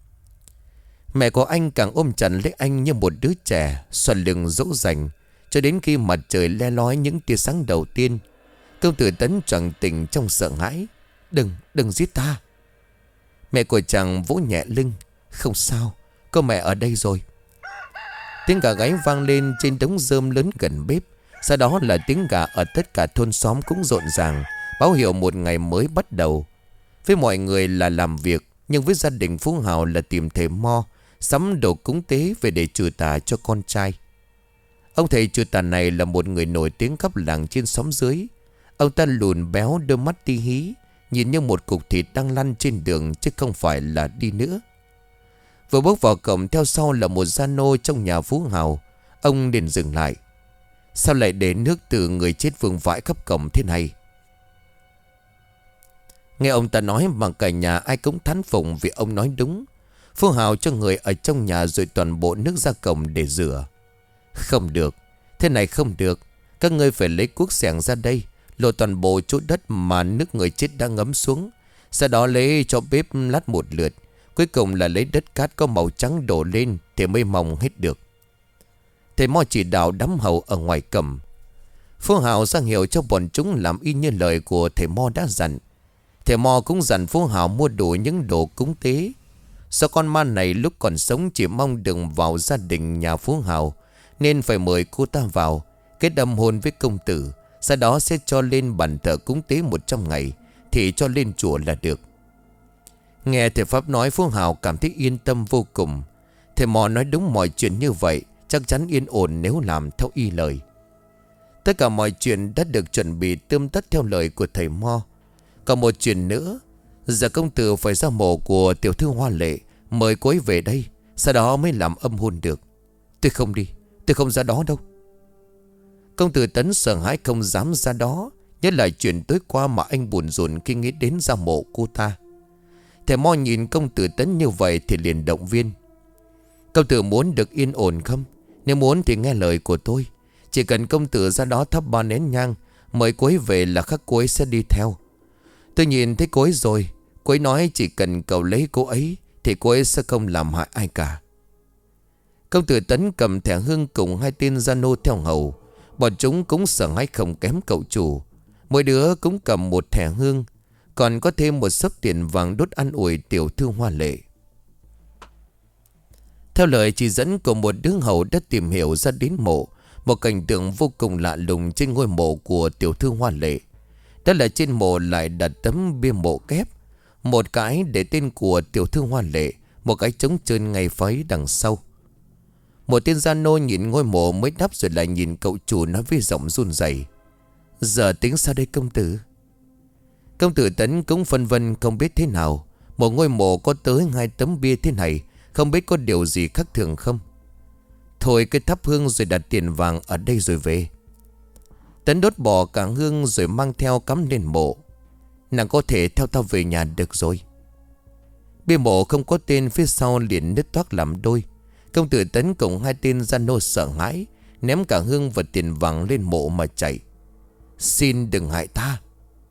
Mẹ của anh càng ôm chặt lấy anh như một đứa trẻ, xoắn lưng dỗ dành, cho đến khi mặt trời le lói những tia sáng đầu tiên. Công tử Tấn choàng tỉnh trong sợ hãi. Đừng, đừng giết ta. Mẹ của chàng vỗ nhẹ lưng. Không sao, Cô mẹ ở đây rồi. Tiếng gà gáy vang lên trên đống rơm lớn gần bếp. Sau đó là tiếng gà ở tất cả thôn xóm cũng rộn ràng, báo hiệu một ngày mới bắt đầu. Với mọi người là làm việc, nhưng với gia đình Phú Hào là tìm thầy Mo sắm đồ cúng tế về để trừ tà cho con trai. Ông thầy trừ tà này là một người nổi tiếng khắp làng trên xóm dưới. Ông ta lùn béo, đôi mắt ti hí, nhìn như một cục thịt đang lăn trên đường chứ không phải là đi nữa. Vừa bước vào cổng, theo sau là một gia nô trong nhà Phú Hào. Ông liền dừng lại. Sao lại để nước từ người chết vương vãi khắp cổng thế này? Nghe ông ta nói mà cả nhà ai cũng thán phục vì ông nói đúng. Phú Hào cho người ở trong nhà rồi toàn bộ nước ra cổng để rửa. Không được, thế này không được. Các ngươi phải lấy cuốc xẻng ra đây, lột toàn bộ chỗ đất mà nước người chết đã ngấm xuống. Sau đó lấy cho bếp lát một lượt. Cuối cùng là lấy đất cát có màu trắng đổ lên thì mới mong hết được. Thầy Mo chỉ đạo đám hầu ở ngoài cầm. Phú Hào ra hiệu cho bọn chúng làm y như lời của thầy Mo đã dặn. Thầy Mo cũng dặn Phú Hào mua đủ những đồ cúng tế. Do con ma này lúc còn sống chỉ mong đừng vào gia đình nhà Phú Hào, nên phải mời cô ta vào, kết đâm hôn với công tử. Sau đó sẽ cho lên bàn thờ cúng tế một trăm ngày, thì cho lên chùa là được. Nghe thầy Pháp nói, Phú Hào cảm thấy yên tâm vô cùng. Thầy Mo nói đúng mọi chuyện như vậy, chắc chắn yên ổn nếu làm theo y lời. Tất cả mọi chuyện đã được chuẩn bị tươm tất theo lời của thầy Mo. Còn một chuyện nữa, giờ công tử phải ra mộ của tiểu thư Hoa Lệ, mời cô ấy về đây, sau đó mới làm âm hôn được. Tôi không đi, tôi không ra đó đâu. Công tử Tấn sợ hãi không dám ra đó, nhớ lại chuyện tối qua mà anh buồn rùn khi nghĩ đến ra mộ cô ta. Thầy Mo nhìn công tử Tấn như vậy thì liền động viên. Công tử muốn được yên ổn không? Nếu muốn thì nghe lời của tôi. Chỉ cần công tử ra đó thắp ba nén nhang, mời cô ấy về là khắc cô ấy sẽ đi theo. Tôi nhìn thấy cô ấy rồi. Cô ấy nói chỉ cần cậu lấy cô ấy thì cô ấy sẽ không làm hại ai cả. Công tử Tấn cầm thẻ hương cùng hai tên gia nô theo hầu. Bọn chúng cũng sợ hãi không kém cậu chủ. Mỗi đứa cũng cầm một thẻ hương, còn có thêm một xấp tiền vàng đốt an ủi tiểu thư Hoa Lệ. Theo lời chỉ dẫn của một đứa hầu đã tìm hiểu ra đến mộ, một cảnh tượng vô cùng lạ lùng trên ngôi mộ của tiểu thư Hoa Lệ. Đó là trên mộ lại đặt tấm bia mộ kép, một cái để tên của tiểu thư Hoa Lệ, một cái trống trơn ngay phía đằng sau. Một tên gia nô nhìn ngôi mộ mới đáp rồi lại nhìn cậu chủ nói với giọng run rẩy: Giờ tính sao đây công tử? Công tử Tấn cũng phân vân không biết thế nào. Một ngôi mộ có tới hai tấm bia thế này, không biết có điều gì khác thường không. Thôi cứ thắp hương rồi đặt tiền vàng ở đây rồi về. Tấn đốt bỏ cả hương rồi mang theo cắm lên mộ. Nàng có thể theo tao về nhà được rồi. Bia mộ không có tên phía sau liền nứt toác làm đôi. Công tử Tấn cùng hai tên gia nô sợ hãi, ném cả hương và tiền vàng lên mộ mà chạy. Xin đừng hại ta.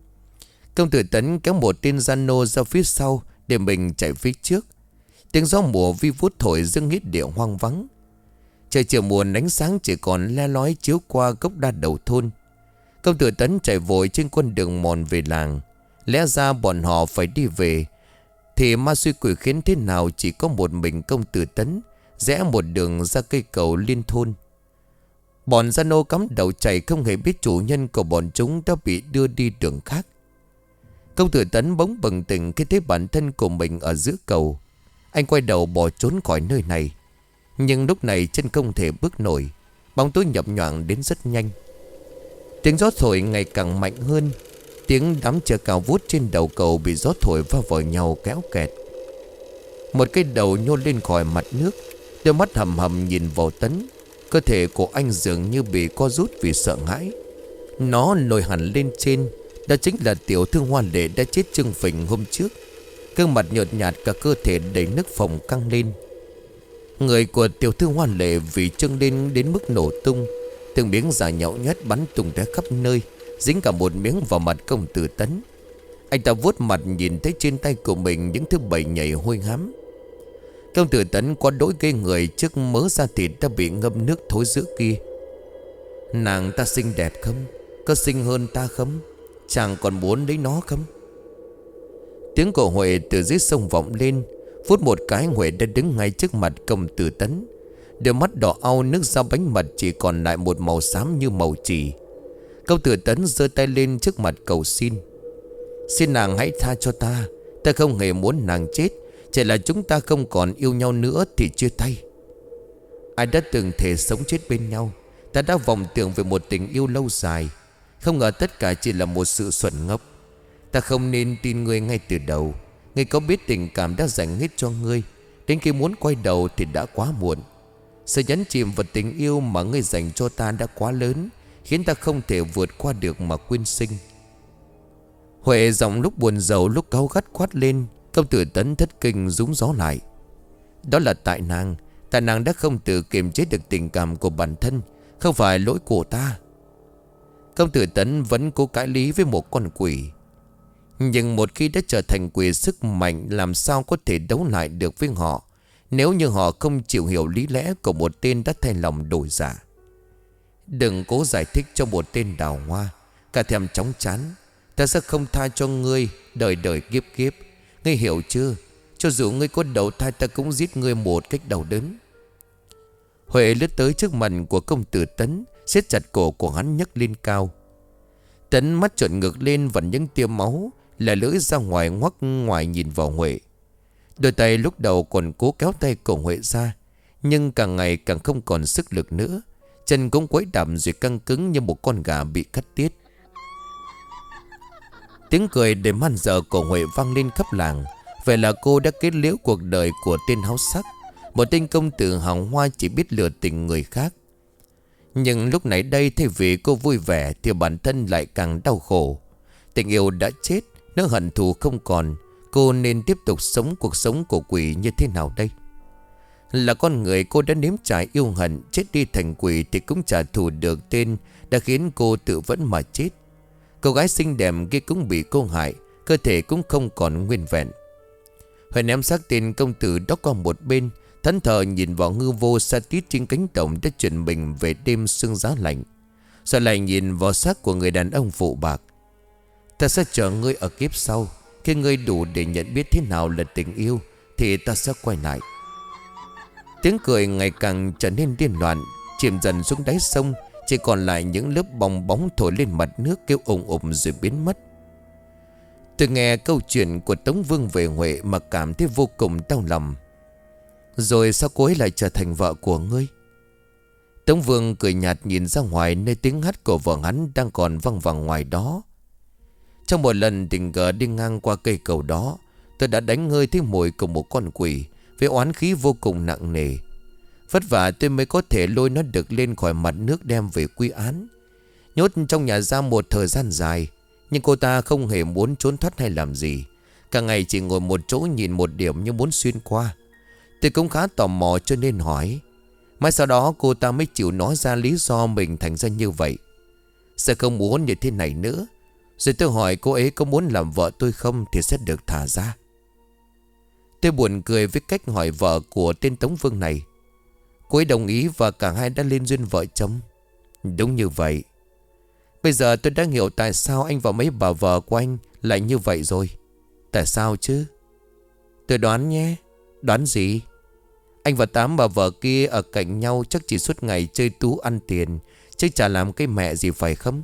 Công tử Tấn kéo một tên gia nô ra phía sau để mình chạy phía trước. Tiếng gió mùa vi vút thổi dâng hít địa hoang vắng. Trời chiều muộn, ánh sáng chỉ còn le lói chiếu qua gốc đa đầu thôn. Công tử Tấn chạy vội trên con đường mòn về làng. Lẽ ra bọn họ phải đi về, thì ma suy quỷ khiến thế nào chỉ có một mình công tử Tấn rẽ một đường ra cây cầu liên thôn. Bọn gia nô cắm đầu chạy không hề biết chủ nhân của bọn chúng đã bị đưa đi đường khác. Công tử Tấn bỗng bừng tỉnh khi thấy bản thân của mình ở giữa cầu. Anh quay đầu bỏ trốn khỏi nơi này. Nhưng lúc này chân không thể bước nổi. Bóng tối nhập nhoạng đến rất nhanh. Tiếng gió thổi ngày càng mạnh hơn. Tiếng đám chợ cao vút trên đầu cầu bị gió thổi va vào nhau kéo kẹt. Một cái đầu nhô lên khỏi mặt nước, đôi mắt hầm hầm nhìn vào Tấn. Cơ thể của anh dường như bị co rút vì sợ hãi. Nó nổi hẳn lên trên. Đó chính là tiểu thư Hoa Lệ đã chết chưng phình hôm trước. Gương mặt nhợt nhạt, cả cơ thể đầy nước phồng căng lên. Người của tiểu thư Hoa Lệ vì trưng lên đến mức nổ tung. Từng miếng giả nhão nhát bắn tung tóe khắp nơi, dính cả một miếng vào mặt công tử Tấn. Anh ta vuốt mặt nhìn thấy trên tay của mình những thứ bầy nhảy hôi hám. Công tử Tấn quá đỗi gây người trước mớ da thịt đã bị ngâm nước thối rữa kia. Nàng ta xinh đẹp không? Có xinh hơn ta không? Chàng còn muốn lấy nó không? Tiếng của Huệ từ dưới sông vọng lên. Phút một cái Huệ đã đứng ngay trước mặt công tử Tấn. Đôi mắt đỏ au nước da bánh mật chỉ còn lại một màu xám như màu chì. Công tử Tấn giơ tay lên trước mặt cầu xin: "Xin nàng hãy tha cho ta. Ta không hề muốn nàng chết. Chỉ là chúng ta không còn yêu nhau nữa thì chia tay. Ai đã từng thể sống chết bên nhau. Ta đã vọng tưởng về một tình yêu lâu dài. Không ngờ tất cả chỉ là một sự xuẩn ngốc. Ta không nên tin ngươi ngay từ đầu. Ngươi có biết tình cảm đã dành hết cho ngươi. Đến khi muốn quay đầu thì đã quá muộn. Sự nhấn chìm vào tình yêu mà ngươi dành cho ta đã quá lớn, khiến ta không thể vượt qua được mà quyên sinh." Huệ giọng lúc buồn rầu lúc cáu gắt quát lên. Công tử Tấn thất kinh rúng gió lại: "Đó là tại nàng. Tại nàng đã không tự kiềm chế được tình cảm của bản thân. Không phải lỗi của ta." Công tử Tấn vẫn cố cãi lý với một con quỷ. Nhưng một khi đã trở thành quỷ, sức mạnh làm sao có thể đấu lại được với họ, nếu như họ không chịu hiểu lý lẽ của một tên đã thay lòng đổi dạ. Đừng cố giải thích cho một tên đào hoa. Cả thèm chóng chán. Ta sẽ không tha cho ngươi đời đời kiếp kiếp. Ngươi hiểu chưa? Cho dù ngươi có đầu thai, ta cũng giết ngươi một cách đau đớn. Huệ lướt tới trước mặt của công tử Tấn, siết chặt cổ của hắn nhấc lên cao. Tấn mắt trợn ngược lên vẫn những tia máu, là lưỡi ra ngoài ngoắc ngoài nhìn vào Huệ. Đôi tay lúc đầu còn cố kéo tay cổ Huệ ra, nhưng càng ngày càng không còn sức lực nữa. Chân cũng quấy đạp rồi căng cứng như một con gà bị cắt tiết. Tiếng cười để man dợ của Huệ vang lên khắp làng. Vậy là cô đã kết liễu cuộc đời của tên háo sắc, một tên công tử hào hoa chỉ biết lừa tình người khác. Nhưng lúc nãy đây, thay vì cô vui vẻ thì bản thân lại càng đau khổ. Tình yêu đã chết, nỗi hận thù không còn. Cô nên tiếp tục sống cuộc sống của quỷ như thế nào đây? Là con người, cô đã nếm trải yêu hận. Chết đi thành quỷ thì cũng trả thù được tên đã khiến cô tự vẫn mà chết. Cô gái xinh đẹp kia cũng bị cô hại, cơ thể cũng không còn nguyên vẹn. Huệ ném xác tên công tử đó qua một bên, thẫn thờ nhìn vào hư vô xa tít trên cánh đồng đã chuyển mình về đêm sương giá lạnh. Rồi lại nhìn vào xác của người đàn ông phụ bạc. Ta sẽ chờ ngươi ở kiếp sau. Khi ngươi đủ để nhận biết thế nào là tình yêu thì ta sẽ quay lại. Tiếng cười ngày càng trở nên điên loạn, chìm dần xuống đáy sông. Chỉ còn lại những lớp bong bóng thổi lên mặt nước kêu ùng ùng rồi biến mất. Tôi nghe câu chuyện của Tống Vương về Huệ mà cảm thấy vô cùng đau lòng. Rồi sao cô ấy lại trở thành vợ của ngươi? Tống Vương cười nhạt nhìn ra ngoài nơi tiếng hát của vợ hắn đang còn văng vẳng ngoài đó. Trong một lần tình cờ đi ngang qua cây cầu đó, tôi đã đánh hơi thấy mùi của một con quỷ với oán khí vô cùng nặng nề. Vất vả tôi mới có thể lôi nó được lên khỏi mặt nước đem về quy án. Nhốt trong nhà giam một thời gian dài, nhưng cô ta không hề muốn trốn thoát hay làm gì. Cả ngày chỉ ngồi một chỗ nhìn một điểm như muốn xuyên qua. Tôi cũng khá tò mò cho nên hỏi. Mai sau đó cô ta mới chịu nói ra lý do mình thành ra như vậy. Sẽ không muốn như thế này nữa. Rồi tôi hỏi cô ấy có muốn làm vợ tôi không thì sẽ được thả ra. Tôi buồn cười với cách hỏi vợ của tên Tống Vương này. Cô ấy đồng ý và cả hai đã lên duyên vợ chồng. Đúng như vậy. Bây giờ tôi đã hiểu tại sao anh và mấy bà vợ của anh lại như vậy rồi. Tại sao chứ? Tôi đoán nhé. Đoán gì? Anh và tám bà vợ kia ở cạnh nhau chắc chỉ suốt ngày chơi tú ăn tiền, chứ chả làm cái mẹ gì phải không?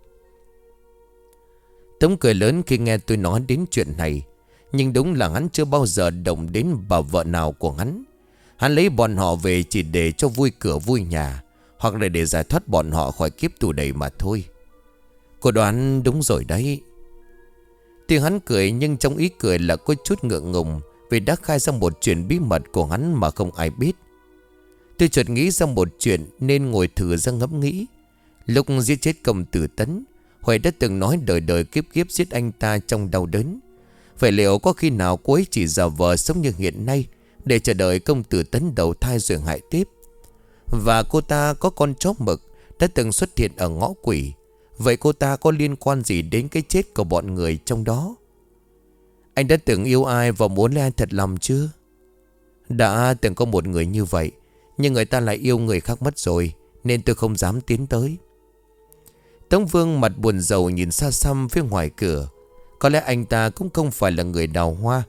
Tống cười lớn khi nghe tôi nói đến chuyện này. Nhưng đúng là hắn chưa bao giờ động đến bà vợ nào của hắn. Hắn lấy bọn họ về chỉ để cho vui cửa vui nhà, hoặc là để giải thoát bọn họ khỏi kiếp tù đầy mà thôi. Cô đoán đúng rồi đấy. Tiếng hắn cười nhưng trong ý cười là có chút ngượng ngùng, vì đã khai ra một chuyện bí mật của hắn mà không ai biết. Tôi chợt nghĩ ra một chuyện nên ngồi thử ra ngẫm nghĩ. Lúc giết chết công tử Tấn, Huệ đã từng nói đời đời kiếp kiếp giết anh ta trong đau đớn. Vậy liệu có khi nào cô ấy chỉ giả vờ sống như hiện nay để chờ đợi công tử Tấn đầu thai rồi hại tiếp? Và cô ta có con chó mực đã từng xuất hiện ở ngõ quỷ. Vậy cô ta có liên quan gì đến cái chết của bọn người trong đó? Anh đã từng yêu ai và muốn lấy ai thật lòng chưa? Đã từng có một người như vậy, nhưng người ta lại yêu người khác mất rồi, nên tôi không dám tiến tới. Tống Vương mặt buồn rầu nhìn xa xăm phía ngoài cửa. Có lẽ anh ta cũng không phải là người đào hoa.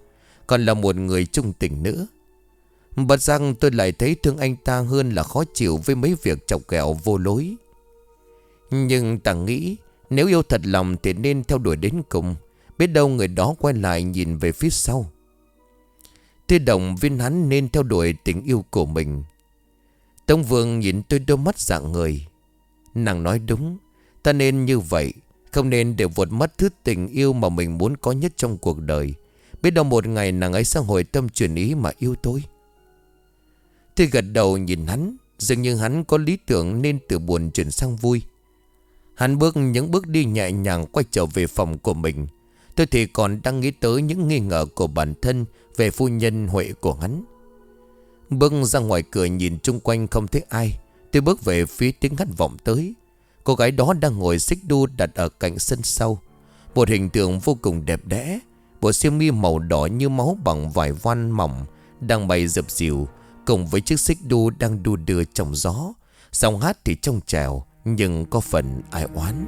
còn là một người trung tình nữa. Bất giác tôi lại thấy thương anh ta hơn là khó chịu với mấy việc chọc ghẹo vô lối. Nhưng ta nghĩ nếu yêu thật lòng thì nên theo đuổi đến cùng. Biết đâu người đó quay lại nhìn về phía sau. Tôi động viên hắn nên theo đuổi tình yêu của mình. Tống Vương nhìn tôi đôi mắt rạng ngời. Nàng nói đúng. Ta nên như vậy. Không nên để vụt mất thứ tình yêu mà mình muốn có nhất trong cuộc đời. Biết đâu một ngày nàng ấy sẽ hồi tâm chuyển ý mà yêu tôi. Tôi gật đầu nhìn hắn. Dường như hắn có lý tưởng nên từ buồn chuyển sang vui. Hắn bước những bước đi nhẹ nhàng quay trở về phòng của mình. Tôi thì còn đang nghĩ tới những nghi ngờ của bản thân về phu nhân Huệ của hắn. Bước ra ngoài cửa nhìn chung quanh không thấy ai. Tôi bước về phía tiếng hát vọng tới. Cô gái đó đang ngồi xích đu đặt ở cạnh sân sau. Một hình tượng vô cùng đẹp đẽ. Bộ xiêm mi màu đỏ như máu bằng vải voan mỏng đang bay dập dìu, cùng với chiếc xích đu đang đu đưa trong gió. Giọng hát thì trong trẻo nhưng có phần ai oán.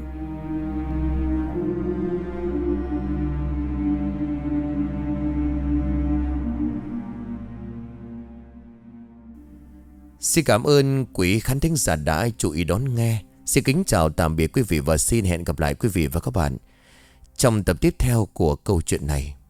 Xin cảm ơn quý khán thính giả đã chú ý đón nghe. Xin kính chào tạm biệt quý vị và xin hẹn gặp lại quý vị và các bạn trong tập tiếp theo của câu chuyện này.